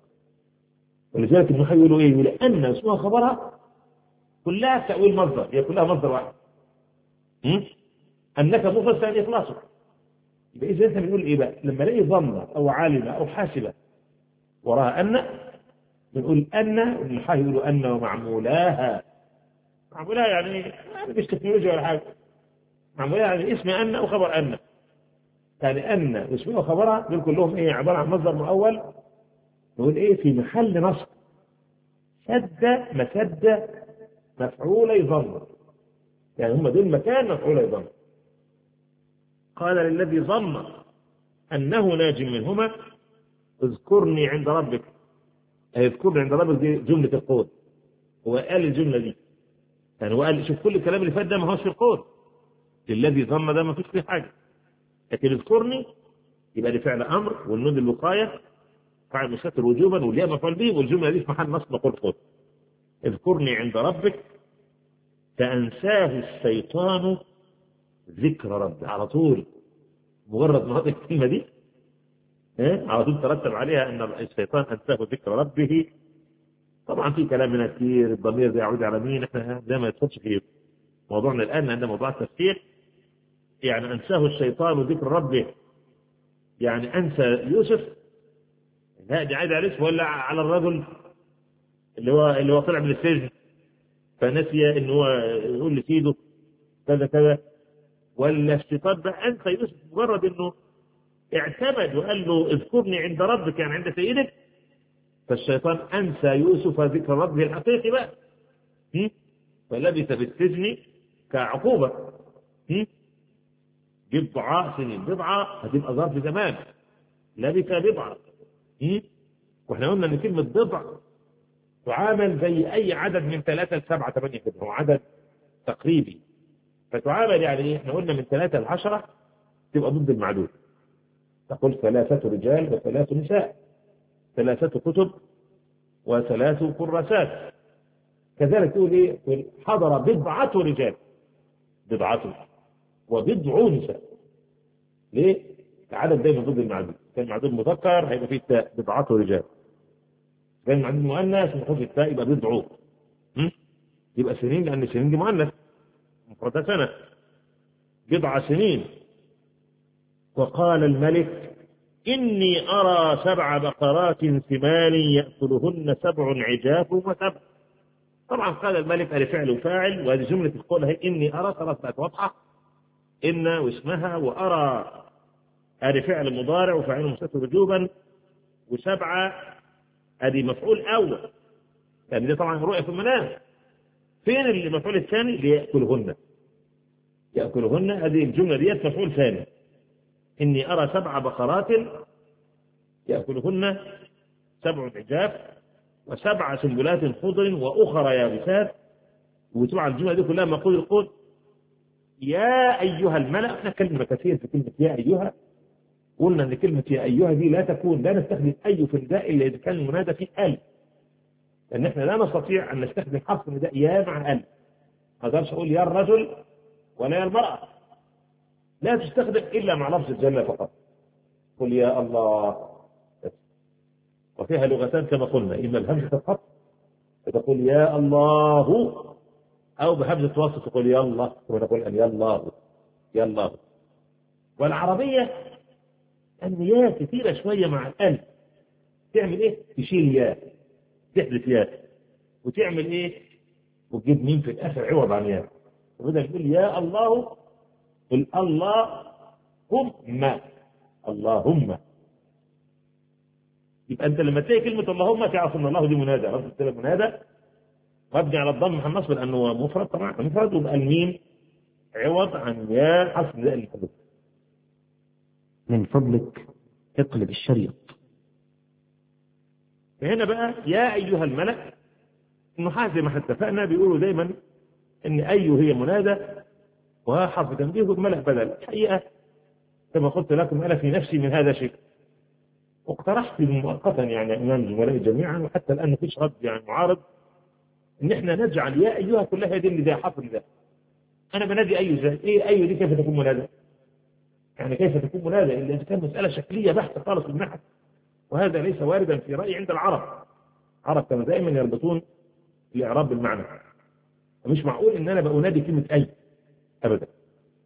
ولذلك النحو يقولوا ايه؟ يقول ان اسمها خبرها كلها تأويل مصدر، هي كلها مصدر واحد. انك مخلص يعني اخلاصك، يبقى إذا إحنا بنقول إيه بقى؟ لما الاقي ظنة أو عالمة أو حاسبة وراها أن، بنقول أن، والنحاة يقولوا أن ومعمولاها. معمولاها يعني يعني مش تكنولوجيا ولا حاجة. معمولاها يعني اسم أن وخبر أن. يعني أن واسمها وخبرها دول كلهم إيه؟ عبارة عن مصدر مؤول، نقول إيه؟ في محل نصب. سد مسد مفعولي ظن، يعني هم دول مكان مفعولي ظن. قال للذي ظن أنه ناج منهما اذكرني عند ربك. اذكرني عند ربك دي جملة القول، هو قال الجملة دي، يعني هو قال شوف كل الكلام اللي فات ده ما هوش في القول، الذي ظن ده ما فيش فيه حاجة، لكن اذكرني يبقى دي فعل أمر، والنون الوقاية فاعل مستتر وجوبا، والياء مفعول به، والجملة دي في محل نصب مقول قول. اذكرني عند ربك فأنساه الشيطان ذكر ربه. على طول مجرد ما هذه الكلمة دي إيه؟ على طول ترتب عليها أن الشيطان أنساه ذكر ربه. طبعا في كلام هنا كتير، الضمير ده يعود على مين؟ احنا ده ما يدخلش في موضوعنا الآن لأن موضوع التفسير. يعني أنساه الشيطان ذكر ربه، يعني أنسى يوسف. لا دي عايد على اسمه ولا على الرجل اللي هو اللي هو طلع من السجن فنسي إن هو يقول لسيده كذا كذا، ولا الشيطان بقى أنسى يوسف مجرد إنه اعتمد وقال له اذكرني عند ربك يعني عند سيدك، فالشيطان أنسى يوسف ذكر ربه الحقيقي بقى، فلبث في السجن كعقوبة بضع سنين. بضعة هتبقى ظرف زمان، لبث بضعة. واحنا قلنا ان كلمة بضع تعامل زي اي عدد من ثلاثة لسبعة ثمانية كده، هو عدد تقريبي، فتعامل يعني ايه؟ احنا قلنا من ثلاثة لعشرة تبقى ضد المعدود. تقول ثلاثة رجال وثلاث نساء، ثلاثة كتب وثلاث كراسات. كذلك تقول ايه؟ حضر بضعة رجال، بضعة وبضع نساء. ليه؟ العدد دايما ضد المعدود. كان المعدود مذكر هيبقى فيه التاء بضعة رجال، كان المعدود مؤنث نحط التاء يبقى بضع. يبقى سنين لأن سنين دي مؤنث مفردها سنة. بضع سنين. وقال الملك إني أرى سبع بقرات ثمان يأكلهن سبع عجاف وسبع. طبعا قال الملك ألف فعل وفاعل، وهذه جملة القول هي إني أرى، خلاص بقت واضحة. إن واسمها، وأرى أدي فعل مضارع وفاعل مستتر وجوبا، وسبعة أدي مفعول أول، يعني دي طبعا رؤية في المنام. فين المفعول الثاني؟ ليأكلهن. يأكلهن هذه الجملة ديت مفعول ثاني. إني أرى سبع بقرات يأكلهن سبع عجاف وسبع سنبلات خضر وأخرى يابسات. وطبعا الجملة دي كلها مقول القول يا أيها الملأ. احنا كلمة كثير في كلمة يا أيها، قلنا ان كلمة يا أيها دي لا تكون، لا نستخدم أي في النداء إلا إذا كان المنادى فيه ال، لأن احنا لا نستطيع أن نستخدم حرف النداء يا مع ال. ما اقدرش أقول يا الرجل ولا يا المرأة، لا تستخدم إلا مع لفظ الجلة فقط. قل يا الله. وفيها لغتان كما قلنا، إما بهمزة الخط فتقول يا الله، أو بهمزة وسط تقول يا الله، ونقول أن يا الله يا الله. والعربية أن يا كثيرة شوية مع الألف تعمل إيه؟ تشيل يا، تحذف يا، وتعمل إيه؟ وتجيب مين في الآخر عوض عن يا. وبدأ تقول يا الله، قل الله هم اللهم. يبقى أنت لما تلاقي كلمة اللهم تعرف أن الله دي منادى، رد تبقى منادى مبني على الضم مع النصب لأنه مفرد، طبعا مفرد، ويبقى الميم عوض عن يا حرف نداء المحذوف. من فضلك اقلب الشريط. فهنا بقى يا أيها الملأ، النحاة زي ما اتفقنا بيقولوا دايما إن أي هي منادى وحرف تنبيه والملأ بدل. الحقيقة كما قلت لكم أنا في نفسي من هذا شيء، واقترحت مؤقتا يعني أمام زملائي جميعا، وحتى الآن مفيش رد يعني معارض، إن إحنا نجعل يا أيها كلها دي اللي زي حرف النداء. أنا بنادي أي زي إيه أي دي كيف تكون منادى؟ يعني كيف تكون منادى إلا إذا كان مسألة شكلية بحتة خالص من ناحية، وهذا ليس واردا في رأيي عند العرب. العرب كانوا دائما يربطون الإعراب بالمعنى، ومش معقول إن أنا بأنادي كلمة أي أبدا.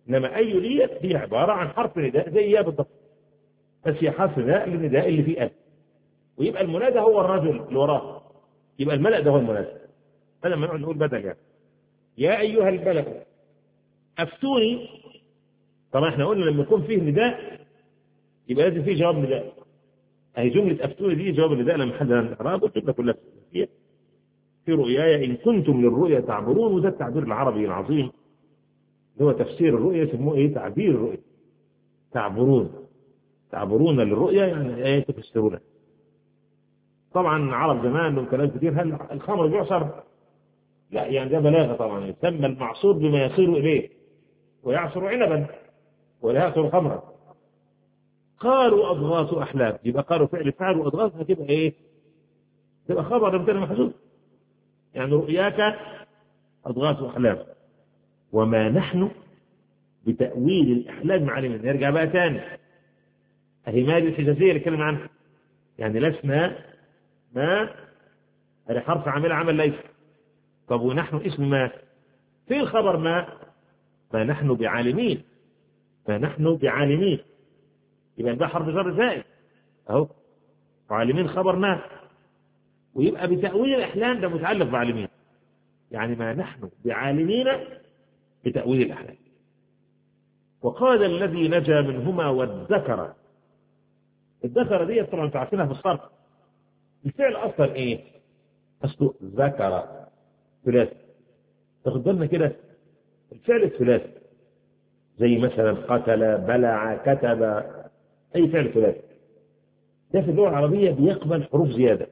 إنما أي ديت هي عبارة عن حرف نداء زي يا بالضبط، بس هي حرف نداء للنداء اللي فيه ألف، ويبقى المنادى هو الرجل اللي وراه، يبقى الملأ ده هو المنادى. هذا ما نقول بدل يعني يا أيها الملأ أفتوني. طبعا احنا قلنا لما يكون فيه نداء يبقى لازم فيه جواب نداء. أي جملة أفتوني دي جواب النداء لما حد الإعراب والجملة كلها في في رؤياي إن كنتم للرؤيا تعبرون، وده التعبير العربي العظيم اللي هو تفسير الرؤيا، يسموه إيه؟ تعبير الرؤيا. تعبرون تعبرون للرؤيا يعني إيه؟ تفسرونها. طبعا عرب زمان لهم كلام كتير. هل الخمر بيعصر؟ لا، يعني ده بلاغة طبعا. يسمى المعصور بما يصير إليه، ويعصر عنبا ولا يعصر خمرا. قالوا أضغاث أحلام، يبقى قالوا فعل فعل، وأضغاث هتبقى إيه؟ تبقى خبر مبتدأ محذوف. يعني رؤياك أضغاث أحلام وما نحن بتأويل الأحلام معلمين. نرجع بقى تاني، أهي ما دي الحجازية اللي كلمة عنها، يعني لسنا ما هذا حرف عامل عمل ليس. طب ونحن اسم ما، في الخبر ما ما نحن بعالمين، ما نحن بعالمين، يبقى ده حرف جر زائد أهو، وعالمين خبر ما، ويبقى بتأويل الأحلام ده متعلق بعالمين، يعني ما نحن بعالمين بتأويل الأحلام. وقال الذي نجا منهما والذكر. الذكر دي طبعا تعرفينها في الصرف، الفعل أصلا إيه؟ أصله ذكر ثلاثي. تاخد بالنا كده الفعل الثلاثي زي مثلا قتل بلع كتب، أي فعل ثلاثي ده في اللغة العربية بيقبل حروف زيادة.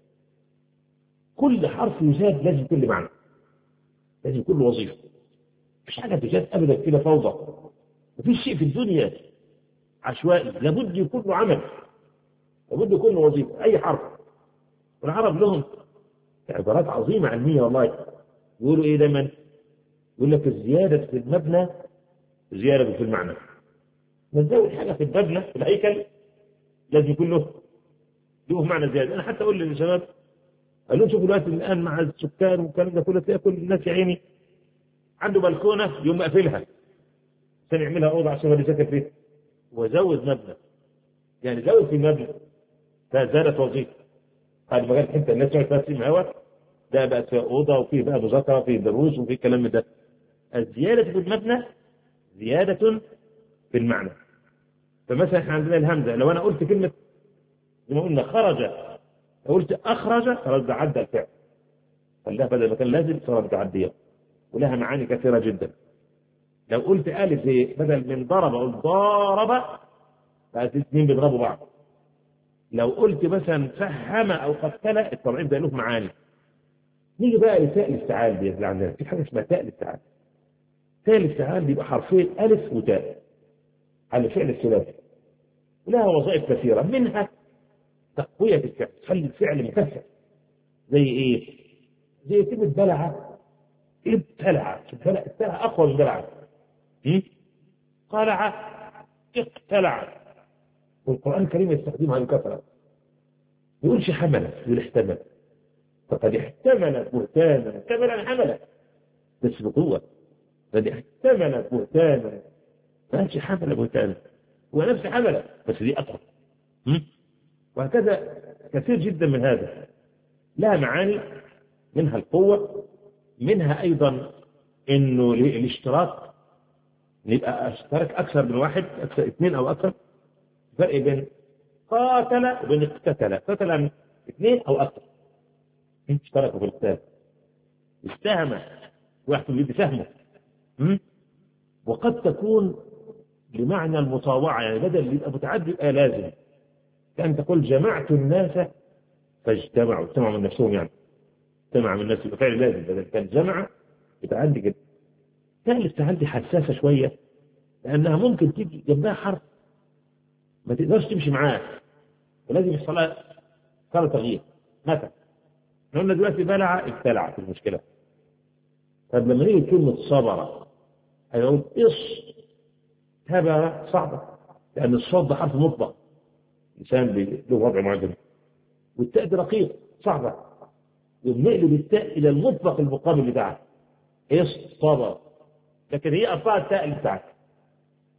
كل حرف يزاد لازم كل معنى، لازم كل وظيفة، مش حاجة تزاد أبدا كده فوضى. مفيش شيء في الدنيا عشوائي، لابد يكون له عمل، لابد يكون له وظيفة أي حرف. والعرب لهم عبارات عظيمة علمية والله. يقولوا إيه دايما؟ يقول لك الزيادة في المبنى زيادة في المعنى. نزود حاجة في المبنى في الهيكل لازم يكون له له معنى زيادة. أنا حتى أقول للشباب، قال لهم شوفوا دلوقتي الآن مع السكان والكلام ده كله تلاقي كل الناس يا عيني عنده بلكونة يوم مقفلها عشان يعملها أوضة عشان اللي ساكن فيه، وزود مبنى، يعني زود في المبنى فزادت وظيفة. هذا مجال حتى الناس تقعد تقسم هوا، ده بقى في أوضة وفيه بقى مذاكرة وفيه دروس وفيه كلام من ده. الزيادة في المبنى زيادة في المعنى. فمثلا احنا عندنا الهمزة، لو أنا قلت كلمة زي ما قلنا خرج، لو قلت أخرج خلاص ده عدى الفعل، خلاها بدل ما كان لازم صار متعدية، ولها معاني كثيرة جدا. لو قلت ألف زي بدل من ضرب قلت ضارب بقى الاثنين بيضربوا بعض. لو قلت مثلا فهم أو قتل الطبعين ده له معاني. نيجي بقى لتاء الافتعال دي اللي عندنا، في حاجة اسمها تاء الافتعال. تاء الافتعال بيبقى حرفين ألف وتاء على فعل الثلاثي، ولها وظائف كثيرة، منها تقوية الفعل، تخلي الفعل مكثف. زي ايه؟ زي كلمة بلع، ابتلع، ابتلع أقوى من بلع. قلع، اقتلع. والقرآن الكريم يستخدمها بكثرة. يقولش حملة، يقول احتمل. فقد احتمل بهتانا، احتمل حملة بس بقوة. قد احتمل بهتانا، ما قالش حمل بهتانا، هو نفس حملة بس دي أقوى. وهكذا كثير جدا من هذا، لها معاني، منها القوة، منها أيضا إنه الاشتراك، يبقى اشترك أكثر من واحد، أكثر اثنين أو أكثر. فرق بين قاتل وبين اقتتل، قتل اثنين أو أكثر اشتركوا في القتال. استهم واحد يدي سهمه. وقد تكون بمعنى المطاوعة، يعني بدل يبقى متعدي يبقى لازم. كأن تقول جمعت الناس فاجتمعوا، اجتمعوا من نفسهم، يعني اجتمع من الناس يبقى فعل لازم، بدل كان جمع يتعدي كده. كان الاستعادة حساسة شوية، لأنها ممكن تيجي جنبها حرف ما تقدرش تمشي معاه، ولازم يحصل لها صار تغيير. مثلا احنا قلنا دلوقتي بلع ابتلع في المشكلة. طب لما نيجي كلمة صبر هيقول إص تبع صعبة، لأن الصاد ده حرف مطبق، إنسان له وضع معين، والتاء دي رقيق صعبة، وبنقلب التاء إلى المطبق المقابل بتاعها إص صبر، لكن هي أصلها التاء اللي بتاعها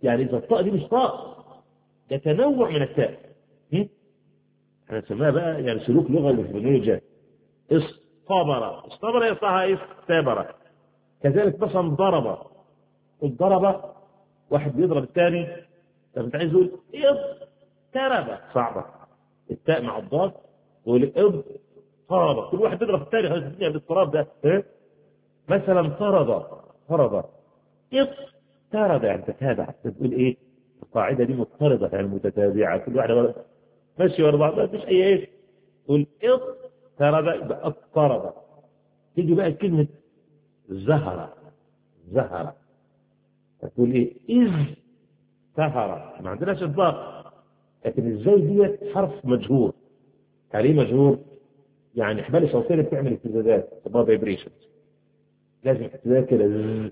يعني إذا الطاء دي مش طاء، ده تنوع من التاء. احنا نسميها بقى يعني سلوك لغوي في النيجا. اصطبر، اصطبر يصلها ايه؟ استبر. كذلك مثلا ضرب، الضرب واحد بيضرب الثاني، طب انت عايز تقول اضطرب، صعبه التاء مع الضاد، تقول اضطرب، كل واحد بيضرب الثاني خلاص الدنيا بالاضطراب ده. ايه مثلا طرد، طرد اضطرد يعني تتابع، تقول ايه؟ القاعده دي مضطرده يعني متتابعه، كل واحده ماشي ورا بعض، مفيش اي ايه. تقول اضطرب يبقى اضطرب. تيجي بقى كلمه زهره، زهره تقول ايه؟ اذ سهر، ما عندناش اطلاق، لكن ازاي ديت حرف مجهور. يعني ايه مجهور؟ يعني حبال صوتيه بتعمل اهتزازات، اسمها فايبريشنز، لازم اهتزاز كده.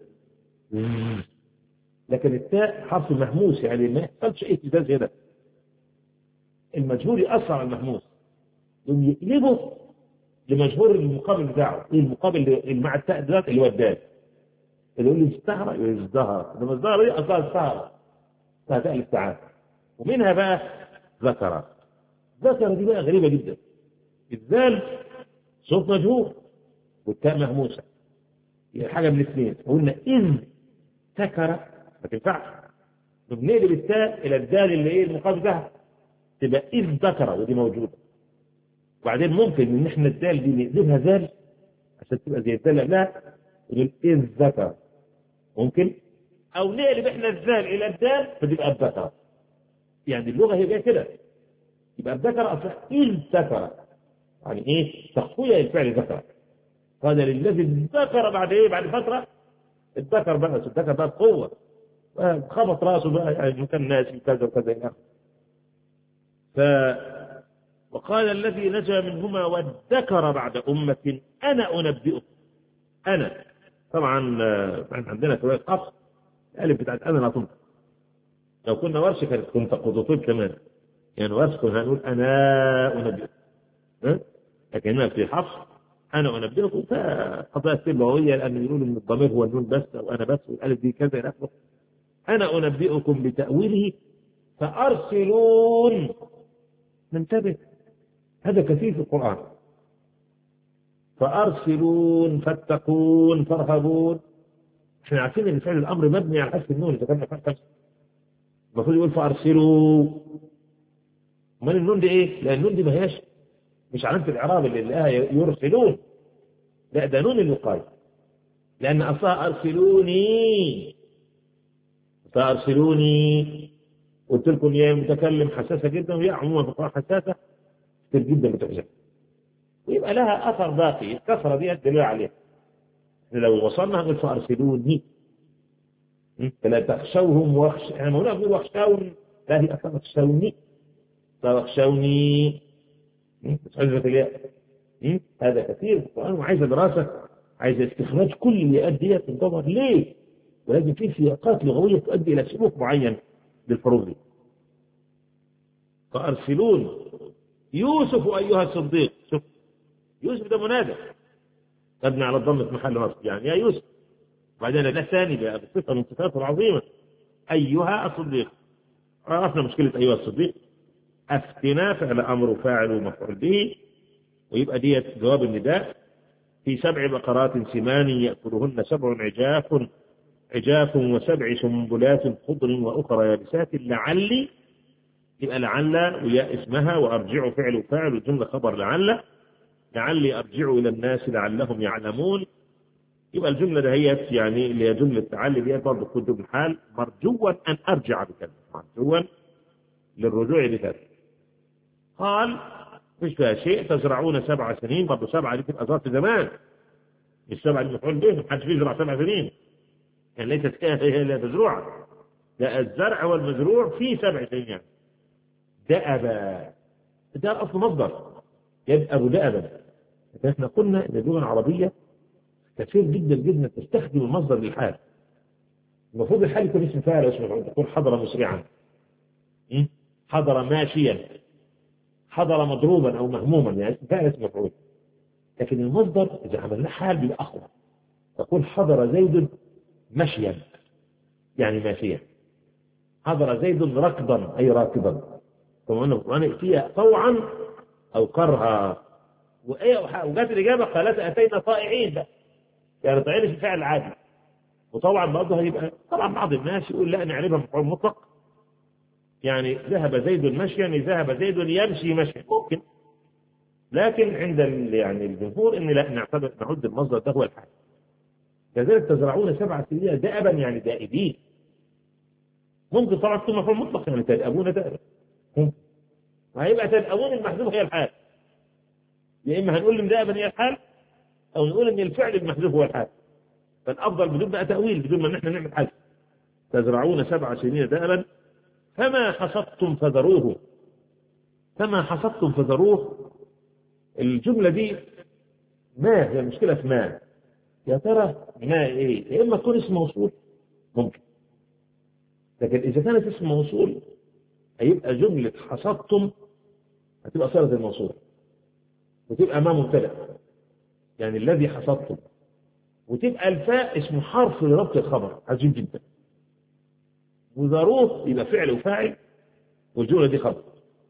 لكن التاء حرف مهموس، يعني ما يحصلش اي اهتزاز هنا. المجهور يأثر على المهموس، يقوم يقلبه لمجهور المقابل بتاعه. ايه المقابل اللي مع التاء دلوقتي؟ اللي هو الدال، اللي يقول لي استهر يقول ازدهر، لما ازدهر ايه اصلا استهر، تاء الاستعانه. ومنها بقى ذكر، ذكر دي بقى غريبه جدا. الذال صوت مجهور والتاء مهموسه، يعني حاجه من الاثنين. قلنا اذ ذكر ما تنفعش، بنقلب التاء الى الدال اللي ايه المقابل بتاعها، تبقى اذ ذكر ودي موجوده. وبعدين ممكن ان احنا الدال دي نقلبها ذال عشان تبقى زي الدال اللي قبلها، نقول اذ ذكر ممكن، او نقلب احنا الذال الى الدال فتبقى الذكر. يعني اللغه هي جايه كده، يبقى الذكر اصلا اذ ذكر، يعني ايه؟ تقويه الفعل ذكر. قال للذي ذكر بعد ايه؟ بعد فتره الذكر بقى، الذكر بقى بقوه، خبط راسه بقى يعني كان ناسي كذا وكذا الى ف وقال الذي نجا منهما وادكر بعد أمة أنا أنبئكم. أنا طبعا عندنا شوية قصر، الألف بتاعت أنا لا تنطق. لو كنا ورش كانت تنطق وتطيب كمان، يعني ورش كنا هنقول أنا أنبئكم، لكنها في حفص أنا أنبئكم. فقضايا التربوية لأن يقولوا إن الضمير هو النون بس أو أنا بس والألف دي كذا إلى آخره. أنا أنبئكم بتأويله فأرسلون. ننتبه، هذا كثير في القرآن. فأرسلون، فاتقون، فارهبون. احنا عارفين ان فعل الامر مبني على حذف النون، اذا كان فعل المفروض يقول فأرسلوا. امال النون دي ايه؟ لان النون دي ما هياش مش علامة الاعراب اللي لقاها يرسلون، لا ده نون الوقاية، لان اصلها ارسلوني، فأرسلوني. قلت لكم يا متكلم حساسة جدا، وهي عموما في القرآن حساسة كتير جدا بتحزن، ويبقى لها اثر باقي. الكسره دي الدليل عليها. لو وصلنا نقول فارسلوني، فلا تخشوهم واخش، احنا هنا بنقول واخشون، لا هي اصلا تخشوني، فاخشوني حزبة الياء. هذا كثير في القران، وعايز دراسه، عايز استخراج كل الياءات دي تدور ليه، ولازم في سياقات لغويه تؤدي الى سلوك معين للحروف دي. فارسلون يوسف ايها الصديق. شوف يوسف ده منادى مبني على الضم في محل نصب، يعني يا يوسف. وبعدين ده ثاني بقى بصفه من صفاته العظيمه، ايها الصديق. عرفنا مشكله ايها الصديق. افتنا فعل امر وفاعل ومفعول به، ويبقى ديت جواب النداء. في سبع بقرات سمان ياكلهن سبع عجاف عجاف وسبع سنبلات خضر واخرى يابسات لعلي، يبقى لعل ويا اسمها وارجع فعل وفاعل والجمله خبر لعل، لعلي ارجع الى الناس لعلهم يعلمون. يبقى الجمله دهيت يعني اللي هي جمله تعلي ديت برضه تكون جمله حال، مرجوا ان ارجع بكذا، مرجوا للرجوع بكذا. قال مش فيها شيء، تزرعون سبع سنين، برضه سبعه دي تبقى ظرف زمان، مش سبعه اللي مفعول به، ما حدش بيزرع سبع سنين، يعني ليست هي لا مزروعه، ده الزرع والمزروع في سبع سنين. يعني دأب، ده اصل مصدر يدأب دأبا. احنا قلنا ان اللغه العربيه كثير جدا جدا تستخدم المصدر للحال. المفروض الحال يكون اسم فاعل اسم مفعول، تقول حضر مسرعا، حضر ماشيا، حضر مضروبا او مهموما، يعني اسم فاعل اسم مفعول. لكن المصدر اذا عملناه حال بيبقى اقوى، تقول حضر زيد مشيا، يعني ماشيا. حضر زيد ركضا أي راكضا، كما أنه القرآن يأتيها طوعا أو كرها. وجات الإجابة قالت أتينا طائعين بقى، يعني طائعين في الفعل العادي، وطبعا بعضها يبقى طبعا بعض الناس يقول لا نعرفها مفعول مطلق، يعني ذهب زيد مشيا، يعني ذهب زيد يمشي مشيا ممكن، لكن عند يعني الجمهور ان لا نعتبر نعد المصدر ده هو الحال. كذلك تزرعون سبع سنين دأبا يعني دائبين، ممكن طبعا تكون مفعول مطلق يعني تدأبون دأبا، وهيبقى تدأبون المحذوف هي الحال، يا اما هنقول ان دأبا هي الحال او نقول ان الفعل المحذوف هو الحال، فالافضل بدون بقى تأويل، بدون ما نحن نعمل حذف. تزرعون سبع سنين دأبا فما حصدتم فذروه، فما حصدتم فذروه. الجملة دي ما هي المشكلة في ما، يا ترى ما ايه؟ يا اما تكون اسم موصول ممكن، لكن اذا كانت اسم موصول هيبقى جملة حصدتم هتبقى صيغة الموصول وتبقى ما مبتدأ، يعني الذي حصدتم، وتبقى الفاء اسم حرف لربط الخبر عجيب جدا، وذروه يبقى فعل وفاعل والجملة دي خبر.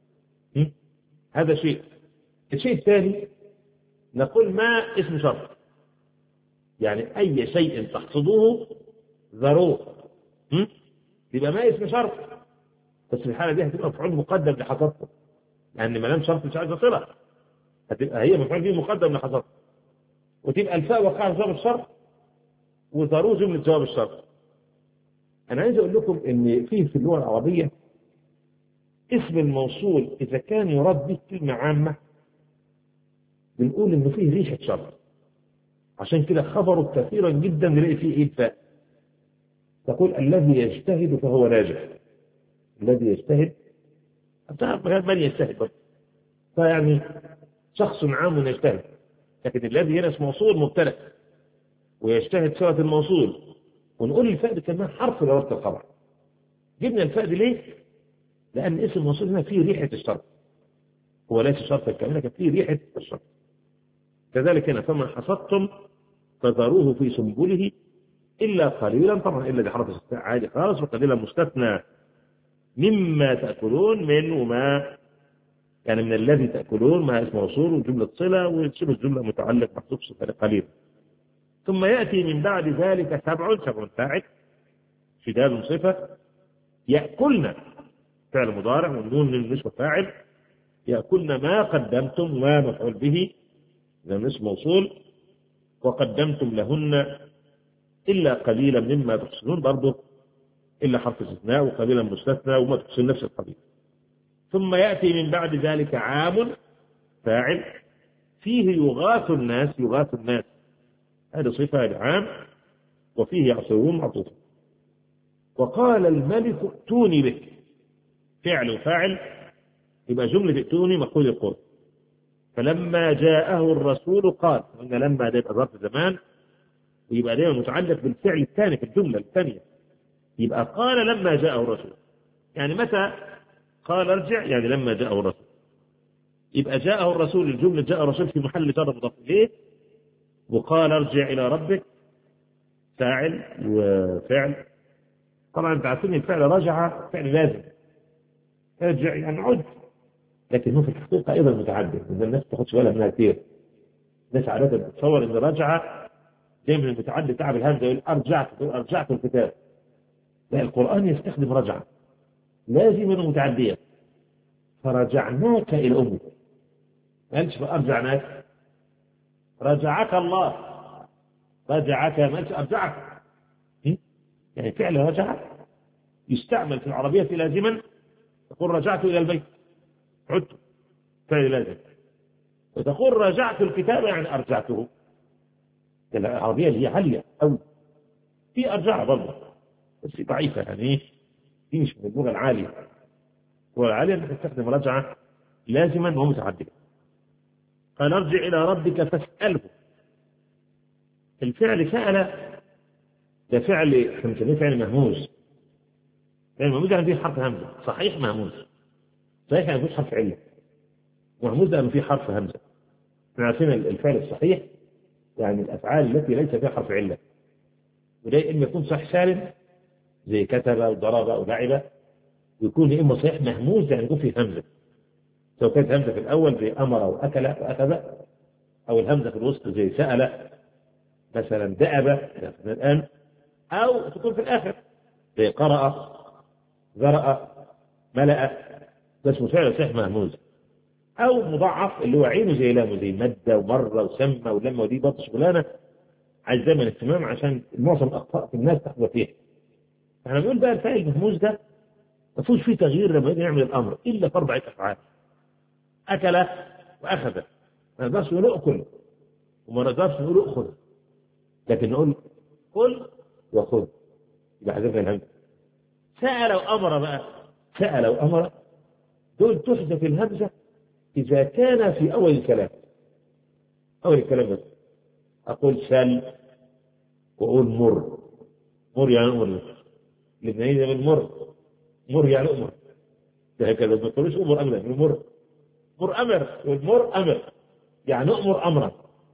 هذا شيء. الشيء الثاني نقول ما اسم شرط، يعني أي شيء تحصدوه ذروه، يبقى ما اسم شرط، بس في الحالة دي هتبقى مفعول مقدم لحصدته، لأن ما لم شرط مش عايزة صلة، هتبقى هي مفعول به مقدم لحصدته، وتبقى الفاء وقع جواب الشرط وذروه جملة جواب الشرط. أنا عايز أقول لكم إن فيه في اللغة العربية اسم الموصول إذا كان يراد به كلمة عامة بنقول إنه فيه ريحة شرط، عشان كده خبره كثيرا جدا نلاقي فيه إيه الفاء، تقول الذي يجتهد فهو ناجح، الذي يجتهد بتعرف من يجتهد بس، فيعني شخص عام يجتهد، لكن الذي هنا اسم موصول مبتدأ ويجتهد صيغة الموصول، ونقول الفاء دي كمان حرف لربط الخبر. جبنا الفاء دي ليه؟ لأن اسم الموصول هنا فيه ريحة الشرط، هو ليس شرطا كاملا لكن فيه ريحة الشرط. كذلك هنا فما حصدتم فذروه في سنبله إلا قليلا، طبعا إلا دي حرف استثناء عادي خالص، وقليلا مستثنى مما تأكلون من، وما يعني من الذي تأكلون ما اسم موصول وجملة صلة وشبه الجملة متعلق محذوف صفة قليل. ثم يأتي من بعد ذلك سبع، سبع فاعل شداد صفة، يأكلن فعل مضارع والنون للنسبة فاعل، يأكلن ما قدمتم ما مفعول به إذا اسم موصول، وقدمتم لهن إلا قليلا مما تحسنون برضه إلا حرف استثناء وقليلا مستثنى وما تحسن نفس القليل. ثم يأتي من بعد ذلك عام فاعل فيه يغاث الناس، يغاث الناس هذه صفة العام، وفيه يعصرون معطوف. وقال الملك ائتوني به فعل وفاعل، يبقى جملة ائتوني مقول القول. فلما جاءه الرسول قال، قلنا لما ده يبقى ظرف زمان ويبقى دايما متعلق بالفعل الثاني في الجملة الثانية، يبقى قال لما جاءه الرسول، يعني متى قال ارجع يعني لما جاءه الرسول، يبقى جاءه الرسول الجملة جاء الرسول في محل جر مضاف إليه، وقال ارجع إلى ربك فاعل وفعل. طبعا انت عارفين الفعل رجع فعل لازم، ارجع يعني عد، لكن هو في الحقيقة أيضا متعدد، إذا الناس ما تاخدش بالها منها كثير. الناس عادة بتتصور إن رجع جاي من المتعدد تعب الهمزة، يقول أرجعت أرجعت الكتاب، لا القرآن يستخدم رجع لازما ومتعدية، فرجعناك إلى أمك، ما قالش فأرجعناك، رجعك الله، رجعك ما قالش أرجعك، يعني فعل رجع يستعمل في العربية لازما، تقول رجعت إلى البيت عدت فعل لازم، وتقول رجعت الكتاب يعني أرجعته. العربية اللي هي عالية أو في أرجع برضه بس ضعيفة، يعني دي مش من اللغة العالية، اللغة العالية أنك تستخدم رجعة لازما ومتعددا. قال ارجع إلى ربك فاسأله، الفعل سأل ده فعل احنا بنسميه فعل مهموز، فعل مهموز يعني فيه حرف همزة، صحيح مهموز، صحيح يعني فيه حرف علة، مهموز يعني فيه حرف همزة. احنا عارفين الفعل الصحيح يعني الأفعال التي ليس فيها حرف علة، وده إما يكون صح سالم زي كتب أو ضرب أو لعب، ويكون يا إما صحيح مهموز يعني يكون فيه همزة، سواء كانت همزة في الأول زي أمر وأكل وأخذ، أو الهمزة في الوسط زي سأل مثلا دأب الآن، أو تكون في الآخر زي قرأ ذرأ ملأ، ده اسمه فعل صحيح مهموز. أو مضاعف اللي هو عينه زي لامه زي مدة ومرة وسمة ولما، ودي برضه شغلانة عايز زمن اهتمام عشان معظم الأخطاء في الناس تحظى فيها. احنا بنقول بقى الفاعل المهموز ده ما فيهوش فيه تغيير لما يجي يعمل الأمر إلا في أربعة أفعال. أكل وأخذ، ما نقدرش نقول أكل وما نقدرش نقول أخذ، لكن نقول كل وخذ يبقى حذفنا الهمزة. سأل وأمر بقى، سأل وأمر دول تحذف الهمزة إذا كان في أول الكلام، أول الكلام بس أقول سل وأقول مر، مر يعني أمر، لبنانية من مر، مر يعني أمر، هكذا ما تقولش أمر أمر، مر مر أمر، والمر أمر يعني أمر أمرا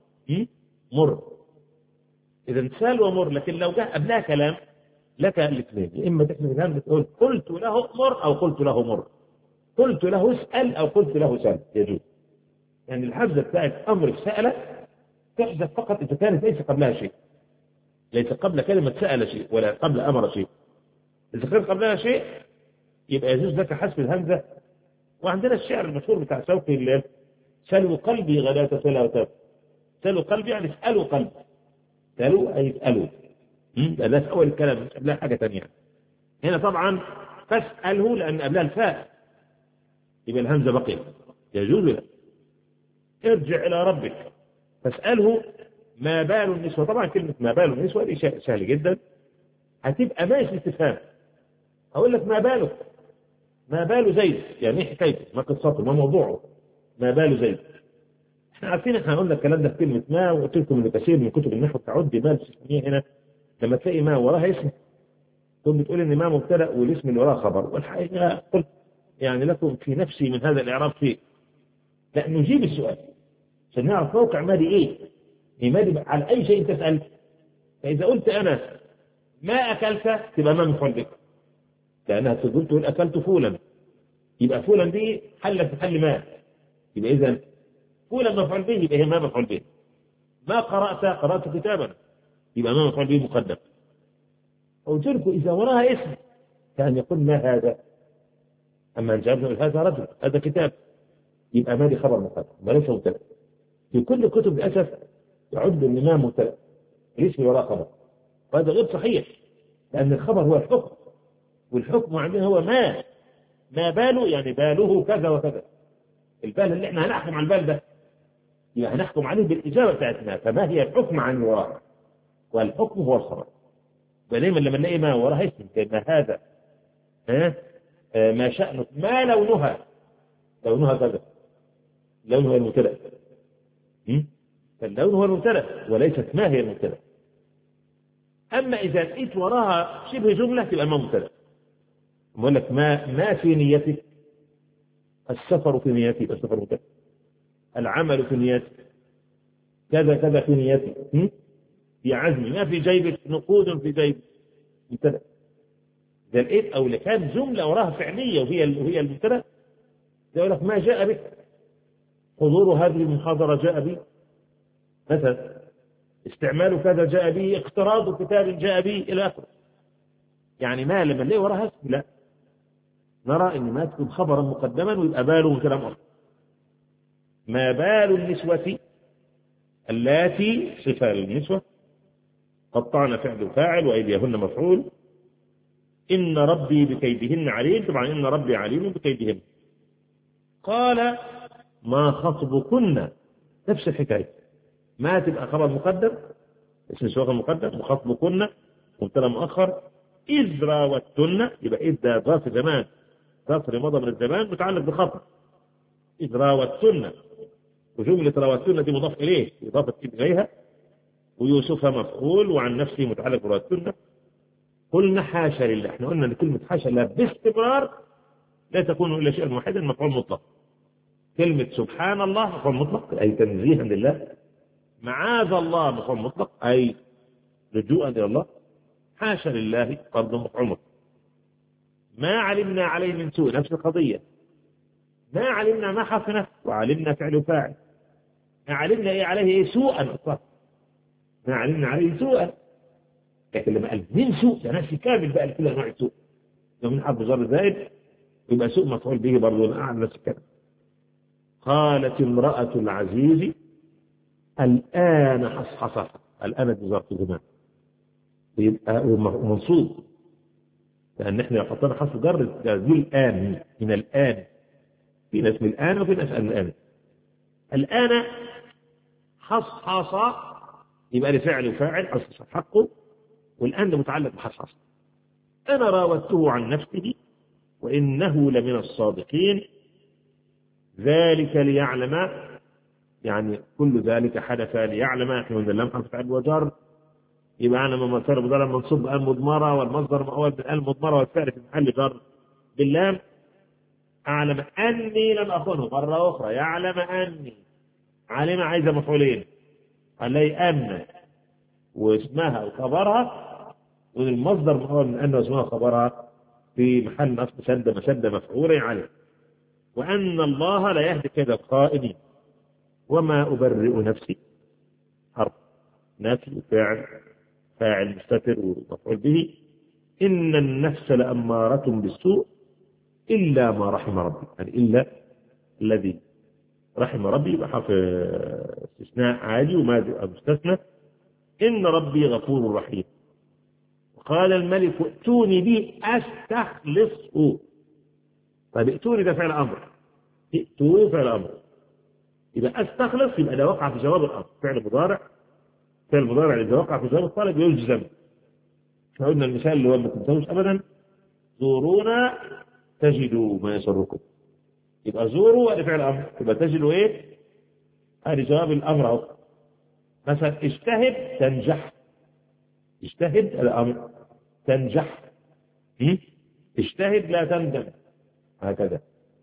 مر. إذا سال ومر، لكن لو جاء قبلها كلام لك الاثنين، يا إما تحذف الهمزة تقول قلت له مر أو قلت له مر، قلت له اسأل أو قلت له سأل، يجوز. يعني الحمزة بتاعت أمر سأل تحذف فقط إذا كانت ليس قبلها شيء، ليس قبل كلمة سأل شيء ولا قبل أمر شيء. إذا كان قبلها شيء يبقى يجوز لك حذف الهمزة. وعندنا الشعر المشهور بتاع شوقي الليل، سلوا قلبي غداة سلاوتات، سلوا قلبي يعني اسألوا قلبي، سلوا أي اسألوا، ده في أول الكلام مش قبلها حاجة ثانية. هنا طبعا فاسأله لأن قبلها الفاء يبقى الهمزة بقيت، يجوز له ارجع إلى ربك فاسأله ما بال النسوة. طبعا كلمة ما بال النسوة دي سهل جدا، هتبقى ماشي استفهام، أقول لك ما بالك، ما بال زيد يعني ايه حكايته، ما قصته، ما موضوعه، ما بال زيد. احنا عارفين، احنا قلنا الكلام ده في كلمة ما، وقلت لكم ان كثير من كتب النحو تعد ما الاستثنائية هنا لما تلاقي ما وراها اسم ثم بتقول ان ما مبتدا والاسم اللي وراها خبر، والحقيقة قلت يعني لكم في نفسي من هذا الإعراب شيء، لا نجيب السؤال عشان نعرف موقع ما دي ايه، هي ما دي على اي شيء تسأل. فإذا قلت أنا ما أكلت تبقى ما مفعول بك، لأنها تقول تقول أكلت فولا، يبقى فولا دي حلت محل ما، يبقى إذا فولا مفعول به، يبقى هي ما مفعول به. ما قرأت قرأت كتابا، يبقى ما مفعول به مقدم. قلت لكم إذا وراها اسم كان يقول ما هذا، أما أن جابنا هذا رجل هذا كتاب، يبقى ما دي خبر مقدم وليس مبتدأ. في كل كتب للأسف يعد الإمام مبتدأ الاسم وراء خبر، وهذا غير صحيح، لأن الخبر هو الحكم، والحكم عندنا هو ما ما باله يعني باله كذا وكذا، البال اللي احنا هنحكم على البال ده يعني هنحكم عليه بالإجابة بتاعتنا، فما هي الحكم عن وراء، والحكم هو الخبر. فدايما لما نلاقي ما وراها اسم كما هذا ها آه ما شأنه، ما لونها، لونها كذا، لونها المبتدأ، فاللون هو المبتدأ وليست ما هي المبتدأ. أما إذا لقيت وراها شبه جملة تبقى ما مبتدأ. بقول لك ما ما في نيتك، السفر في نيتي يبقى السفر مبتدأ، العمل في نيتك، كذا كذا في نيتي، في عزمي، ما في جيبك نقود في جيبك مبتدأ. إذا لقيت أو لكان جملة وراها فعلية وهي وهي المبتدأ، يقول لك ما جاء بك، حضور هذه المحاضرة جاء بي مثلا، استعمال كذا جاء به، اقتراض كتاب جاء به إلى آخره. يعني ما لما نلاقي وراها اسم لا نرى ان ما تكون خبرا مقدما ويبقى باله كلام اخر. ما بال النسوة اللاتي صفة للنسوة، قطعنا فعل فاعل وايديهن مفعول، ان ربي بكيدهن عليم، طبعا ان ربي عليم بكيدهن. قال ما خطبكن، نفس الحكايه، ما تبقى خبر مقدم اسم سواء مقدم، وخطبكن مبتدا مؤخر، إذ راوتن، يبقى إذ ده ظرف زمان، ظرف مضى من الزمان متعلق بخطب، إذ راوتن، وجملة راوتن دي مضاف إليه إضافة إليها، ويوسف مفعول وعن نفسه متعلق براوتن. قلنا حاشا لله، احنا قلنا ان كلمة حاشا لله باستمرار لا تكون إلا شيئا واحدا مفعول مطلق. كلمة سبحان الله مفعول مطلق أي تنزيها لله، معاذ الله مفعول مطلق أي رجوعا إلى الله، حاشا لله برضه مفعول مطلق. ما علمنا عليه من سوء، نفس القضية. ما علمنا ما حرف نفس، وعلمنا فعل وفاعل. ما علمنا إيه عليه إيه سوءا أصلا، ما علمنا عليه سوءا. لكن لما قال من سوء ده نفس كامل بقى لكل أنواع السوء، لو من حرف جر زائد يبقى سوء مفعول به برضه أعلى نفس الكلام. قالت امرأة العزيز الآن حصحصها، الآن دي ظرف زمان يبقى منصوب، لأن احنا لو حطينا حرف جر دي الآن، من الآن، في ناس من الآن وفي ناس من الآن. الآن حصحص يبقى لفعل وفاعل، حصحص حقه، والآن ده متعلق بحصحص. أنا راودته عن نفسه وإنه لمن الصادقين، ذلك ليعلم، يعني كل ذلك حدث ليعلم، احنا قلنا اللام حرف فعل وجر، يبقى أنا لما صار مضارع منصوب بآل مضمرة والمصدر مؤول بالآل مضمرة والفعل في محل جر باللام، أعلم أني لم أخنه. مرة أخرى يعلم أني، علم عايزة مفعولين، قال لي أن واسمها وخبرها، والمصدر مؤول من أن واسمها وخبرها في محل نصب شد مشد مفعولين عليه. وأن الله لا يهدي كيد الخائنين. وما أبرئ نفسي، حرف نفي وفاعل، فاعل مستتر ومفعول به. إن النفس لأمارة بالسوء إلا ما رحم ربي، يعني إلا الذي رحم ربي يبقى حرف استثناء عادي وما مستثنى. إن ربي غفور رحيم. قال الملك ائتوني به أستخلصه. طيب ائتوني ده فعل أمر، ائتوني فعل أمر، يبقى أستخلص يبقى ده وقع في جواب الأمر، فعل مضارع، فعل مضارع إذا وقع في جواب الطالب يلزم. فقلنا المثال اللي هو ما تنسوش أبدا، زورونا تجدوا ما يسركم، يبقى زوروا هذا فعل أمر، يبقى تجدوا إيه؟ هذا جواب الأمر أهو. مثلا اجتهد تنجح، اجتهد الأمر تنجح، اجتهد لا تندم، هكذا.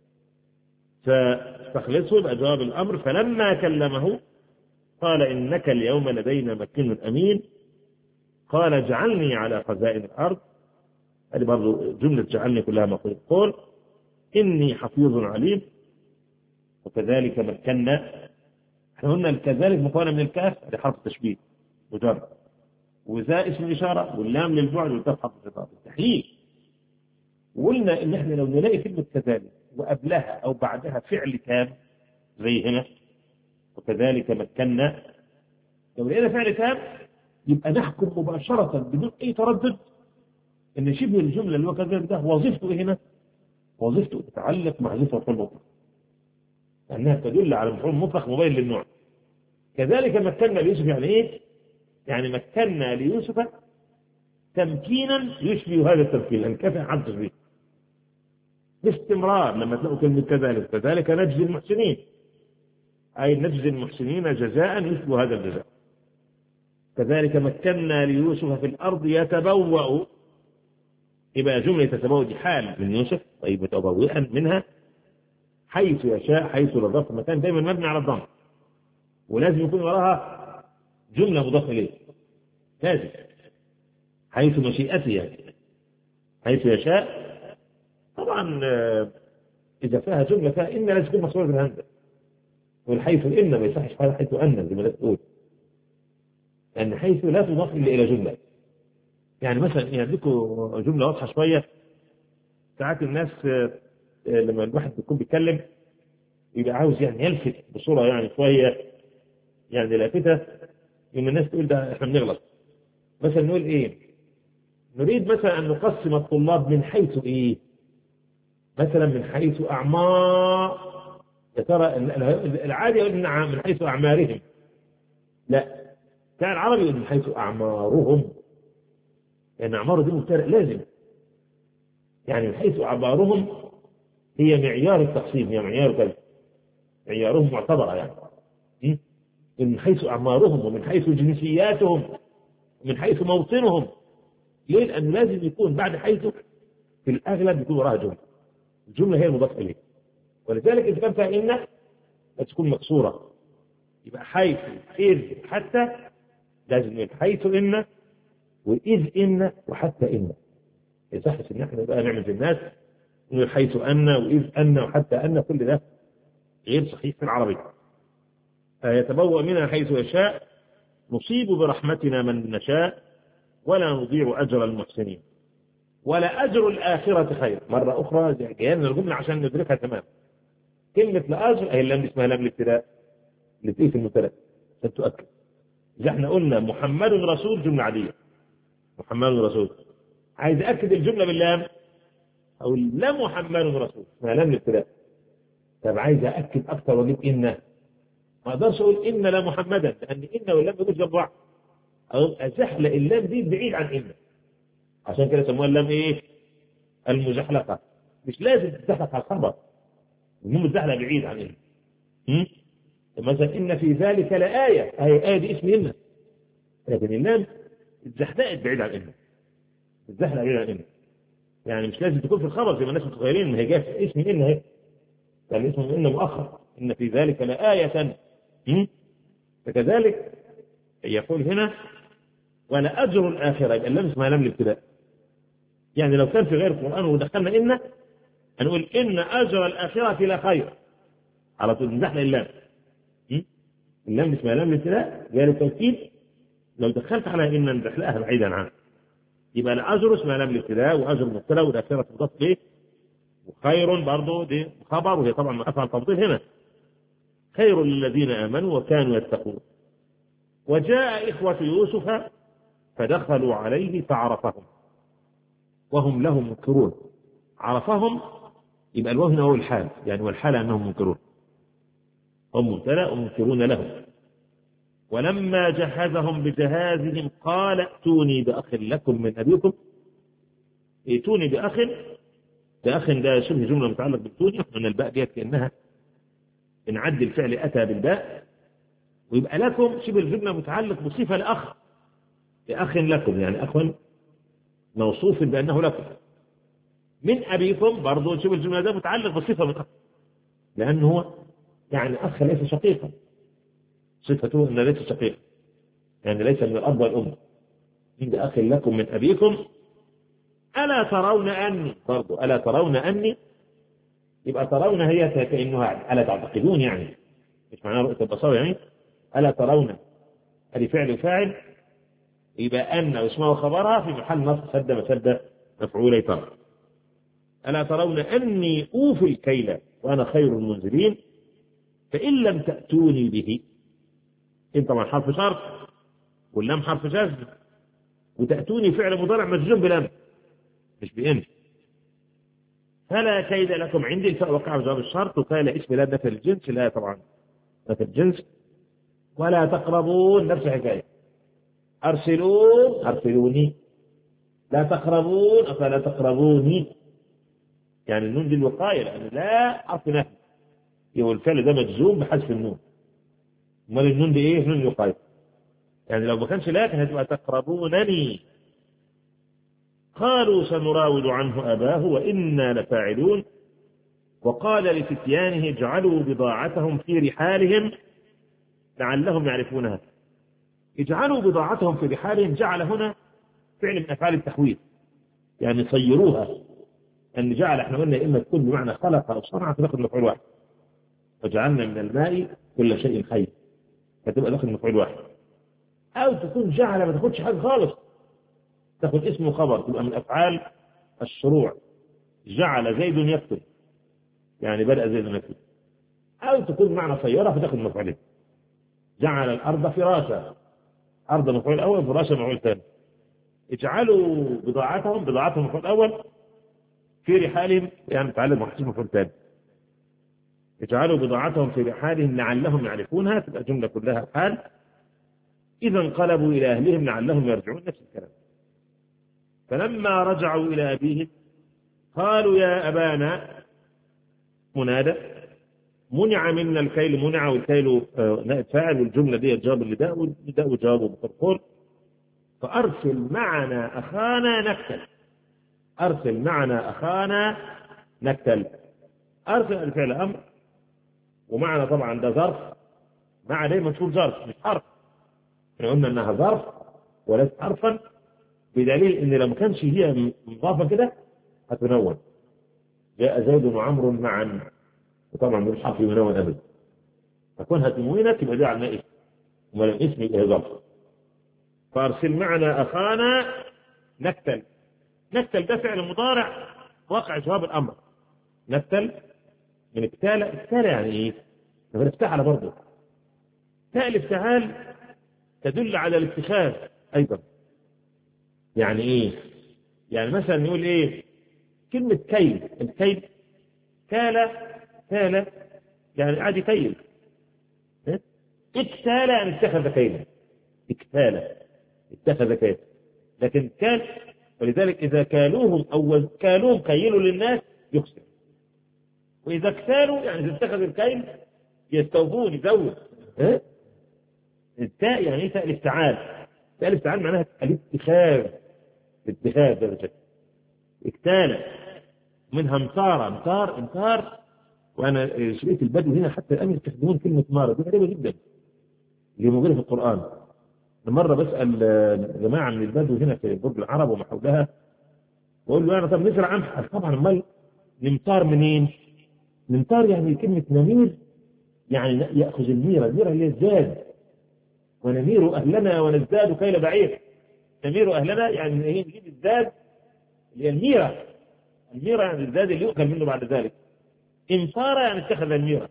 فاستخلصه يبقى جواب الأمر. فلما كلمه قال إنك اليوم لدينا مكين أمين. قال اجعلني على خزائن الأرض، هذه برضو جملة جعلني كلها مقول قول. إني حفيظ عليم. وكذلك مكنا، احنا قلنا كذلك مكونة من الكاف، هذه حرف تشبيه مجرد، وذا اسم الإشارة، واللام للبعد، والكاف حرف الخطاب التحليل. وقلنا إن احنا لو نلاقي كلمة كذلك وقبلها أو بعدها فعل تام زي هنا وكذلك مكنا، لو لقينا فعل تام يبقى نحكم مباشرة بدون أي تردد إن شبه الجملة اللي هو كذلك ده وظيفته إيه هنا؟ وظيفته تتعلق مع صفة المطلق، لأنها تدل على مفعول مطلق مبين للنوع. كذلك مكنا ليوسف، يعني إيه؟ يعني مكنا ليوسف تمكينا يشبه هذا التمكين، لأن كيف حدث به باستمرار. لما تلاقوا كلمة كذلك، كذلك نجزي المحسنين، أي نجزي المحسنين جزاء يشبه هذا الجزاء. كذلك مكنا ليوسف في الأرض يتبوأ، يبقى جملة يتبوأ دي حال من يوسف، طيب متبوئا منها حيث يشاء، حيث لظرف المكان دايما مبني على الضم، ولازم يكون وراها جملة مضافة إليه، لازم حيث مشيئته، يعني حيث يشاء. طبعا إذا فيها جملة فيها إن لازم تكون مصورة بالهمزة، والحيث إن ما يصحش حيث أن زي ما تقول، لأن حيث لا تضاف إلا إلى جملة. يعني مثلا يعني لكم جملة واضحة شوية، ساعات الناس لما الواحد بيكون بيتكلم يبقى عاوز يعني يلفت بصورة يعني شوية يعني لافتة، إن الناس تقول ده إحنا بنغلط. مثلا نقول إيه؟ نريد مثلا أن نقسم الطلاب من حيث إيه؟ مثلا من حيث أعمار، يا ترى العادي يقول من حيث أعمارهم، لا، كان العربي يقول من حيث أعمارهم، لأن يعني أعماره دي مبتدأ لازم، يعني من حيث أعمارهم هي معيار التقسيم، هي معيار كذا، معيارهم معتبرة يعني. من حيث أعمارهم ومن حيث جنسياتهم ومن حيث موطنهم. ليه؟ لأن لازم يكون بعد حيث في الأغلب يكون وراها جملة، الجملة هي المضاف إليه، ولذلك إذا كان فيها إن تكون مكسورة، يبقى حيث إذ حتى لازم يكون حيث إن وإذ إن وحتى إن، يصحش ان احنا بقى نعمل في الناس حيث ان واذ ان وحتى ان، كل ده غير صحيح في العربي. يتبوأ منها حيث يشاء، نصيب برحمتنا من نشاء، ولا نضيع اجر المحسنين، ولا اجر الاخره خير. مره اخرى جايين الجمله عشان ندركها تمام. كلمه لاجر هي اللام اسمها لام الابتداء اللي في المبتدا عشان تؤكد. اذا احنا قلنا محمد رسول جمله عاديه، محمد رسول، عايز اكد الجمله باللام او لا محمد رسول اسمها لام الابتداء. طب عايز اكد اكثر واجيب ان، ما اقدرش اقول ان لا محمدا، لان ان واللام بيجوا جنب بعض، او ازحلق اللام دي بعيد عن ان، عشان كده سموها اللام ايه؟ المزحلقه. مش لازم تزحلق على الخبر، المهم الزحلقه بعيد عن ان. مثلا ان في ذلك لآية، اي آية دي اسم ان، لكن اللام اتزحلقت بعيد عن ان، اتزحلق بعيد عن ان، يعني مش لازم تكون في الخبر زي ما الناس متخيلين، ما هي جايه في اسم ان اهي، يعني اسم ان مؤخر، ان في ذلك لآية. فكذلك يقول هنا ولا اجر الاخره، يبقى اللام اسمها لام الابتداء. يعني لو كان في غير القران ودخلنا ان، هنقول ان اجر الاخره لخير، على طول نزحلق اللام. اللام اسمها لام الابتداء غير التوكيد، لو دخلت على ان نزحلقها بعيدا عنها، يبقى الاجر اسمها لام الابتداء، واجر المبتدا والاخره تضاف به، وخير برضه دي خبر، وهي طبعا ما افعل تفضيل هنا، خير للذين امنوا وكانوا يتقون. وجاء اخوه يوسف فدخلوا عليه فعرفهم وهم له منكرون. عرفهم يبقى الوهن هو الحال، يعني والحال انهم منكرون، هم مبتدا ومنكرون له. ولما جهزهم بجهازهم قال ائتوني باخ لكم من ابيكم. ائتوني باخ، باخ ده شبه جمله متعلق بالتوني، من الباء ديت كانها بنعدي الفعل اتى بالباء، ويبقى لكم شبه الجمله متعلق بصفه لاخ، باخ لكم، يعني اخ موصوف بانه لكم. من ابيكم برضه شبه الجمله ده متعلق بصفه من اخ، لانه هو يعني اخ ليس شقيقا، صفته انه ليس شقيقا، يعني ليس من الاب والام. من اخ لكم من ابيكم الا ترون اني، برضه الا ترون اني، يبقى ترون هي كانها الا تعتقدون، يعني مش معناها رؤيه البصر، يعني الا ترون هذه فعل وفاعل، يبقى ان واسمها وخبرها في محل نصب سد مسد مفعولي ترى. الا ترون اني اوفي الكيل وانا خير المنزلين فان لم تاتوني به. ان طبعا حرف شرط واللام حرف جزم، وتاتوني فعل مضارع مجزوم بلام مش بان. فلا كيد لكم عندي، الفاء وقع بجواب الشرط، وقال اسم لا نفي الجنس، لا طبعا نفي الجنس. ولا تقربون نفس الحكايه، ارسلون ارسلوني، لا تقربون افلا تقربوني، يعني النون دي الوقايه، لان لا حرف نفي، يبقى الفعل ده مجزوم بحذف النون. امال النون دي ايه؟ نون الوقايه، يعني لو ما كانش لا كانت هتبقى تقربونني. قالوا سنراود عنه اباه وانا لفاعلون. وقال لفتيانه اجعلوا بضاعتهم في رحالهم لعلهم يعرفونها. اجعلوا بضاعتهم في رحالهم، جعل هنا فعل من افعال التحويل، يعني صيروها. ان جعل احنا قلنا اما تكون بمعنى خلق او صنع فتاخذ مفعول واحد، وجعلنا من الماء كل شيء حي فتبقى داخل مفعول واحد، او تكون جعل ما تاخدش حاجه خالص، تاخذ اسم وخبر، تبقى من افعال الشروع. جعل زيد يكتب، يعني بدأ زيد يكتب. او تكون معنى صيرة فتاخذ مفعولين. جعل الارض فراشا، ارض مفعول اول، فراشا مفعول ثاني. اجعلوا بضاعتهم، بضاعتهم مفعول اول، في رحالهم يعني متعلم محسوب مفعول ثاني. اجعلوا بضاعتهم في رحالهم لعلهم يعرفونها، تبقى الجمله كلها حال. اذا انقلبوا الى اهلهم لعلهم يرجعون، نفس الكلام. فلما رجعوا الى ابيهم قالوا يا ابانا، منادى، منع منا الكيل، منع والكيل نائب فاعل، والجمله دي جواب النداء، والنداء وجوابه مفعول. فارسل معنا اخانا نكتل، ارسل معنا اخانا نكتل. ارسل الفعل امر، ومعنى طبعا ده ظرف، مع دايما تقول ظرف مش حرف، احنا قلنا انها ظرف وليس حرفا، بدليل ان لو ما كانش هي مضافه كده هتنون. جاء زيد وعمرو معا، وطبعا مش حرف ينون ابدا، فكونها تنوينك يبقى ده على اسم، وما لم اسم يبقى ظرف. فارسل معنا اخانا نكتل. نكتل ده فعل مضارع واقع جواب الامر. نكتل من اكتال. اكتال يعني ايه؟ من افتعل برضه. تاء الافتعال تدل على الاتخاذ ايضا. يعني ايه؟ يعني مثلا نقول ايه؟ كلمة كيل. الكيل كال كال يعني عادي كيل. اكتال يعني اتخذ كيلا. اكتال اتخذ كيلا. لكن كال، ولذلك إذا كالوهم أو كالوهم كيلوا للناس يخسر، وإذا اكتالوا يعني إذا اتخذ الكيل يستوفون يزود. التاء يعني ايه؟ تاء الافتعال. تاء الافتعال معناها الاتخاذ. الاتخاذ ده بشكل اكتال. منها امتار. امتار امتار وانا شريت البدو هنا حتى الان يستخدمون كلمه مار، دي غريبه جدا اللي موجوده في القران. مره بسال جماعه من البدو هنا في برج العرب وما حولها، بقول له انا طب نزرع قمح؟ طبعا امال نمتار منين؟ نمتار يعني كلمه نمير، يعني ياخذ الميره. الميره اللي هي الزاد، ونمير اهلنا ونزداد كيل بعير. نمير اهلنا يعني هي نجيب الزاد اللي هي الميره. الميره يعني الزاد اللي يؤكل منه بعد ذلك. امتار يعني اتخذ الميره.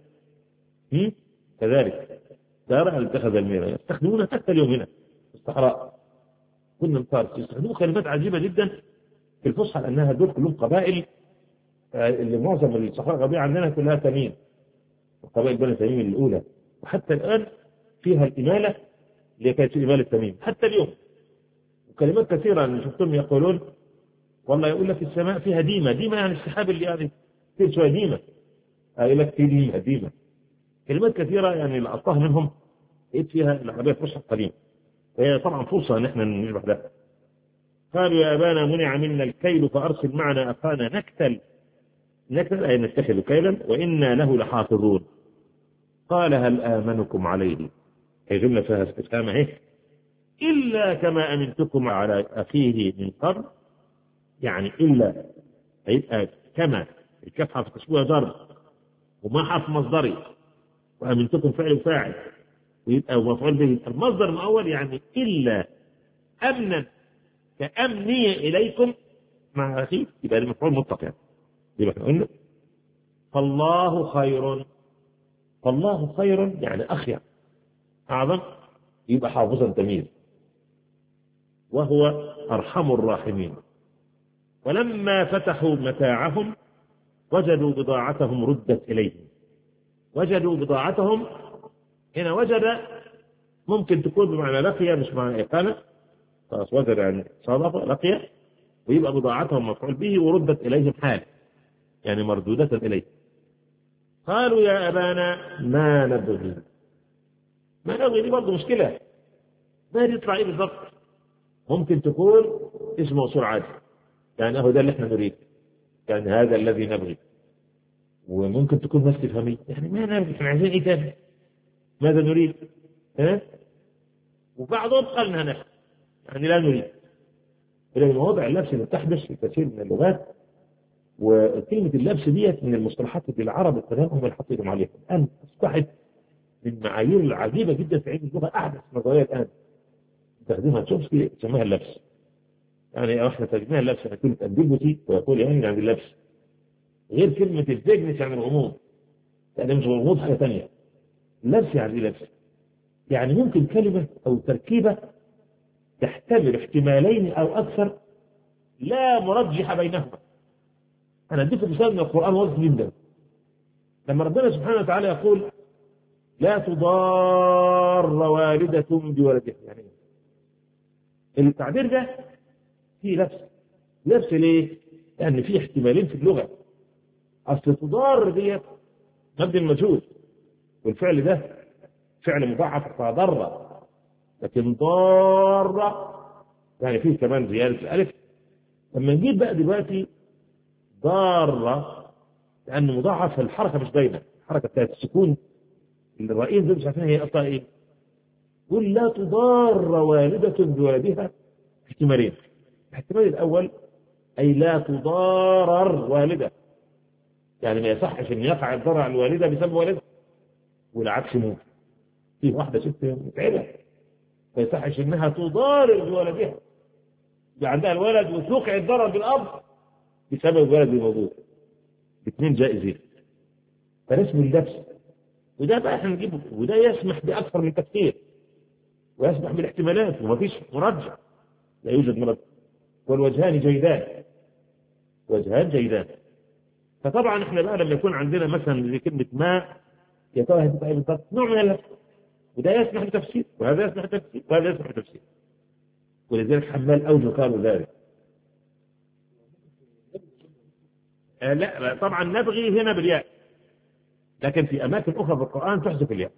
كذلك سار يعني اتخذ الميره، يستخدمونها حتى اليوم هنا في الصحراء. كنا امتار يستخدموا كلمات عجيبه جدا في الفصحى، لانها دول كلهم قبائل اللي معظم الصحراء الغربيه عندنا كلها تميم، وقبائل بني تميم الاولى، وحتى الان فيها الاماله اللي كانت اماله تميم حتى اليوم. وكلمات كثيره اللي شفتهم يقولون والله يقول لك السماء فيها ديمه. ديمه يعني السحاب اللي يعني كثير شويه ديمه. يقول لك في ديمه ديمه. كلمات كثيره يعني لقطها منهم لقيت فيها العربيه فصحى قديم، وهي طبعا فرصه ان احنا نشبه ده. قالوا يا ابانا منع منا الكيل فارسل معنا اخانا نكتل. نكتل اي نتخذ كيلا وانا له لحافظون. قال هل امنكم عليه؟ هي جمله فيها استفهام اهي. الا كما امنتكم على اخيه من قبل. يعني الا هيبقى كما الكاف حرف تشبيه ضرب وما حرف مصدري، وامنتكم فعل وفاعل ويبقى مفعول به. المصدر الاول يعني الا امنا كامني اليكم مع اخيه، يبقى المفعول مطلق. يعني يبقى احنا قلنا فالله خير. فالله خير يعني اخير اعظم، يبقى حافظا تمييز، وهو ارحم الراحمين. ولما فتحوا متاعهم وجدوا بضاعتهم ردت اليهم. وجدوا بضاعتهم هنا وجد ممكن تكون بمعنى لقي مش معنى إقامة. خلاص وجد يعني صادف لقي، ويبقى بضاعتهم مفعول به وردت إليهم حال يعني مردودة إليه. قالوا يا أبانا ما نبغي. ما نبغي دي برضه مشكلة، ما يطلع إيه بالضبط. ممكن تكون اسم موصول عادي يعني هو ده اللي احنا نريد، يعني هذا الذي نبغي. وممكن تكون ما استفهامية يعني ما نبغي، احنا عايزين ايه تاني؟ ماذا نريد؟ ها؟ وبعضهم قال انها نفس يعني لا نريد. إلى مواضع اللبس اللي تحدث في كثير من اللغات، وكلمة اللبس ديت من المصطلحات اللي العرب القدام هم اللي حطيتهم عليها. الآن أصبحت من معايير العجيبة جدا في علم اللغة، أحدث نظرية الآن تستخدمها تشوفسكي تسميها اللبس. يعني احنا ترجمها اللبس يعني كلمة أندلبسي ويقول يعني عن اللبس، غير كلمة الفيجنس يعني الغموض، يعني مش الغموض حاجة ثانية. اللبس يعني لبس يعني ممكن كلمة أو تركيبة تحتمل احتمالين أو أكثر لا مرجح بينهما. أنا أديك مثال من القرآن واضح جدا، لما ربنا سبحانه وتعالى يقول لا تضار والدة بولدها. يعني التعبير ده فيه لبس. لبس ليه؟ لأن يعني فيه احتمالين في اللغة. أصل تضار ديت مبني المجهول، والفعل ده فعل مضاعف فضر، لكن ضارة يعني فيه كمان زيادة الألف. لما نجيب بقى دلوقتي ضارة لأن مضاعف الحركة مش باينة، الحركة بتاعت السكون الرئيس دول مش عارفين هي أصلا إيه. قل لا تضار والدة بولدها احتمالين. الاحتمال الأول أي لا تضارر والدة، يعني ما يصحش أن يقع الضرر على الوالدة بسبب والدها، والعكس ممكن. في واحدة ست متعبة ما يصحش أنها تضارر بولدها، يبقى عندها الولد وتوقع الضرر بالأب بسبب الولد الموجود، الاثنين جائزين. فنسب اللبس، وده بقى احنا نجيبه، وده يسمح بأكثر من تفسير ويسمح بالاحتمالات ومفيش مرجع، لا يوجد مرجع، والوجهان جيدان، وجهان جيدان. فطبعا احنا بقى لما يكون عندنا مثلا زي كلمة ماء يا ترى هتبقى ايه بالضبط؟ نوع من اللبس، وده يسمح بتفسير وهذا يسمح بتفسير وهذا يسمح بتفسير، ولذلك حمال أوجه قالوا ذلك. آه لا طبعا نبغي هنا بالياء، لكن في أماكن أخرى في القرآن تحذف الياء.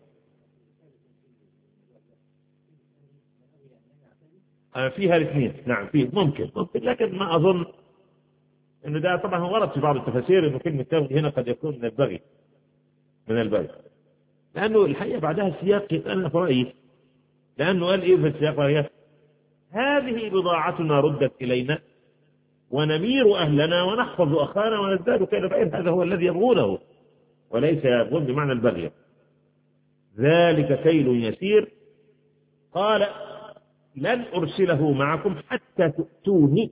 آه فيها الاثنين، نعم فيه ممكن ممكن، لكن ما أظن إنه ده طبعا ورد في بعض التفاسير إنه كلمة تبغي هنا قد يكون من البغي، من البغي، لأنه الحقيقة بعدها سياق. أنا في رأيي لأنه قال إيه في السياق؟ وهي هذه بضاعتنا ردت إلينا ونمير أهلنا ونحفظ أخانا ونزداد كيل بعير، هذا هو الذي يبغونه، وليس يبغون بمعنى البغي. ذلك كيل يسير. قال لن أرسله معكم حتى تؤتوني،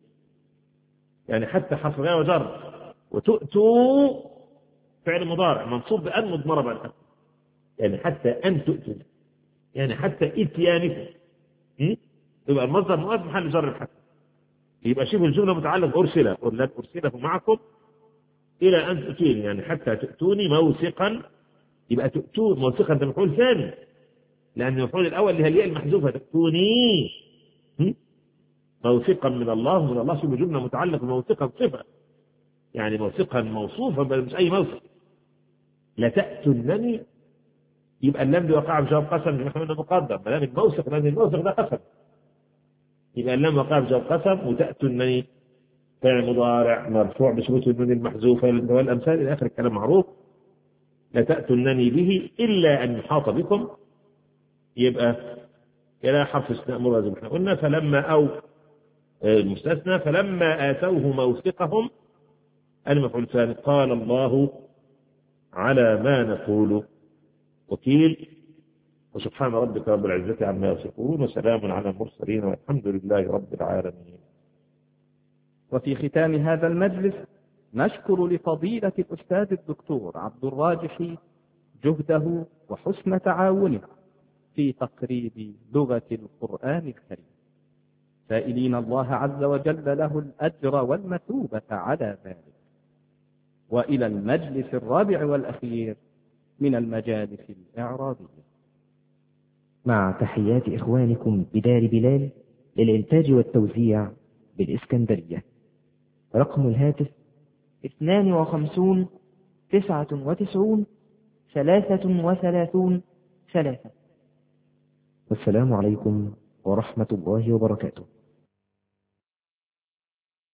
يعني حتى حصر وجر، وتؤتوا فعل مضارع منصوب بأن مضمرة بعد، يعني حتى أن تؤتوا، يعني حتى إتيانكم، يبقى المصدر مؤدى محل جر الحق، يبقى شبه الجملة متعلق أرسله، لن أرسله معكم إلى أن تؤتوني، يعني حتى تؤتوني موثقا، يبقى تؤتون موثقا ده مفعول ثاني، لأن المفعول الأول اللي هي الياء المحذوفة تؤتوني موثقا من الله، من الله شبه جملة متعلق موثقا صفة، يعني موثقا موصوفا بل مش أي موثق. لا تأتونني، يبقى اللام دي وقع بجواب قسم نحن مقدم، ما دام الموثق لأن الموثق ده قسم، يبقى اللام وقع بجواب قسم، وتأتونني فعل مضارع مرفوع بثبوت النون المحذوفة والأمثال إلى آخر الكلام معروف. لا تأتونني به إلا أن يحاط بكم، يبقى إلى حرف استثناء مرة زي ما احنا قلنا. فلما أو المستثنى فلما آتوه موثقهم المفعول الثاني. قال الله على ما نقول وكيل، وسبحان ربك رب العزة عما يصفون وسلام على المرسلين والحمد لله رب العالمين. وفي ختام هذا المجلس نشكر لفضيلة الأستاذ الدكتور عبد الراجح جهده وحسن تعاونه في تقريب لغة القرآن الكريم، سائلين الله عز وجل له الأجر والمثوبة على ذلك. وإلى المجلس الرابع والأخير من المجالس الإعرابية، مع تحيات إخوانكم بدار بلال للإنتاج والتوزيع بالإسكندرية. رقم الهاتف اثنان وخمسون تسعة وتسعون ثلاثة وثلاثون ثلاثة. والسلام عليكم ورحمة الله وبركاته.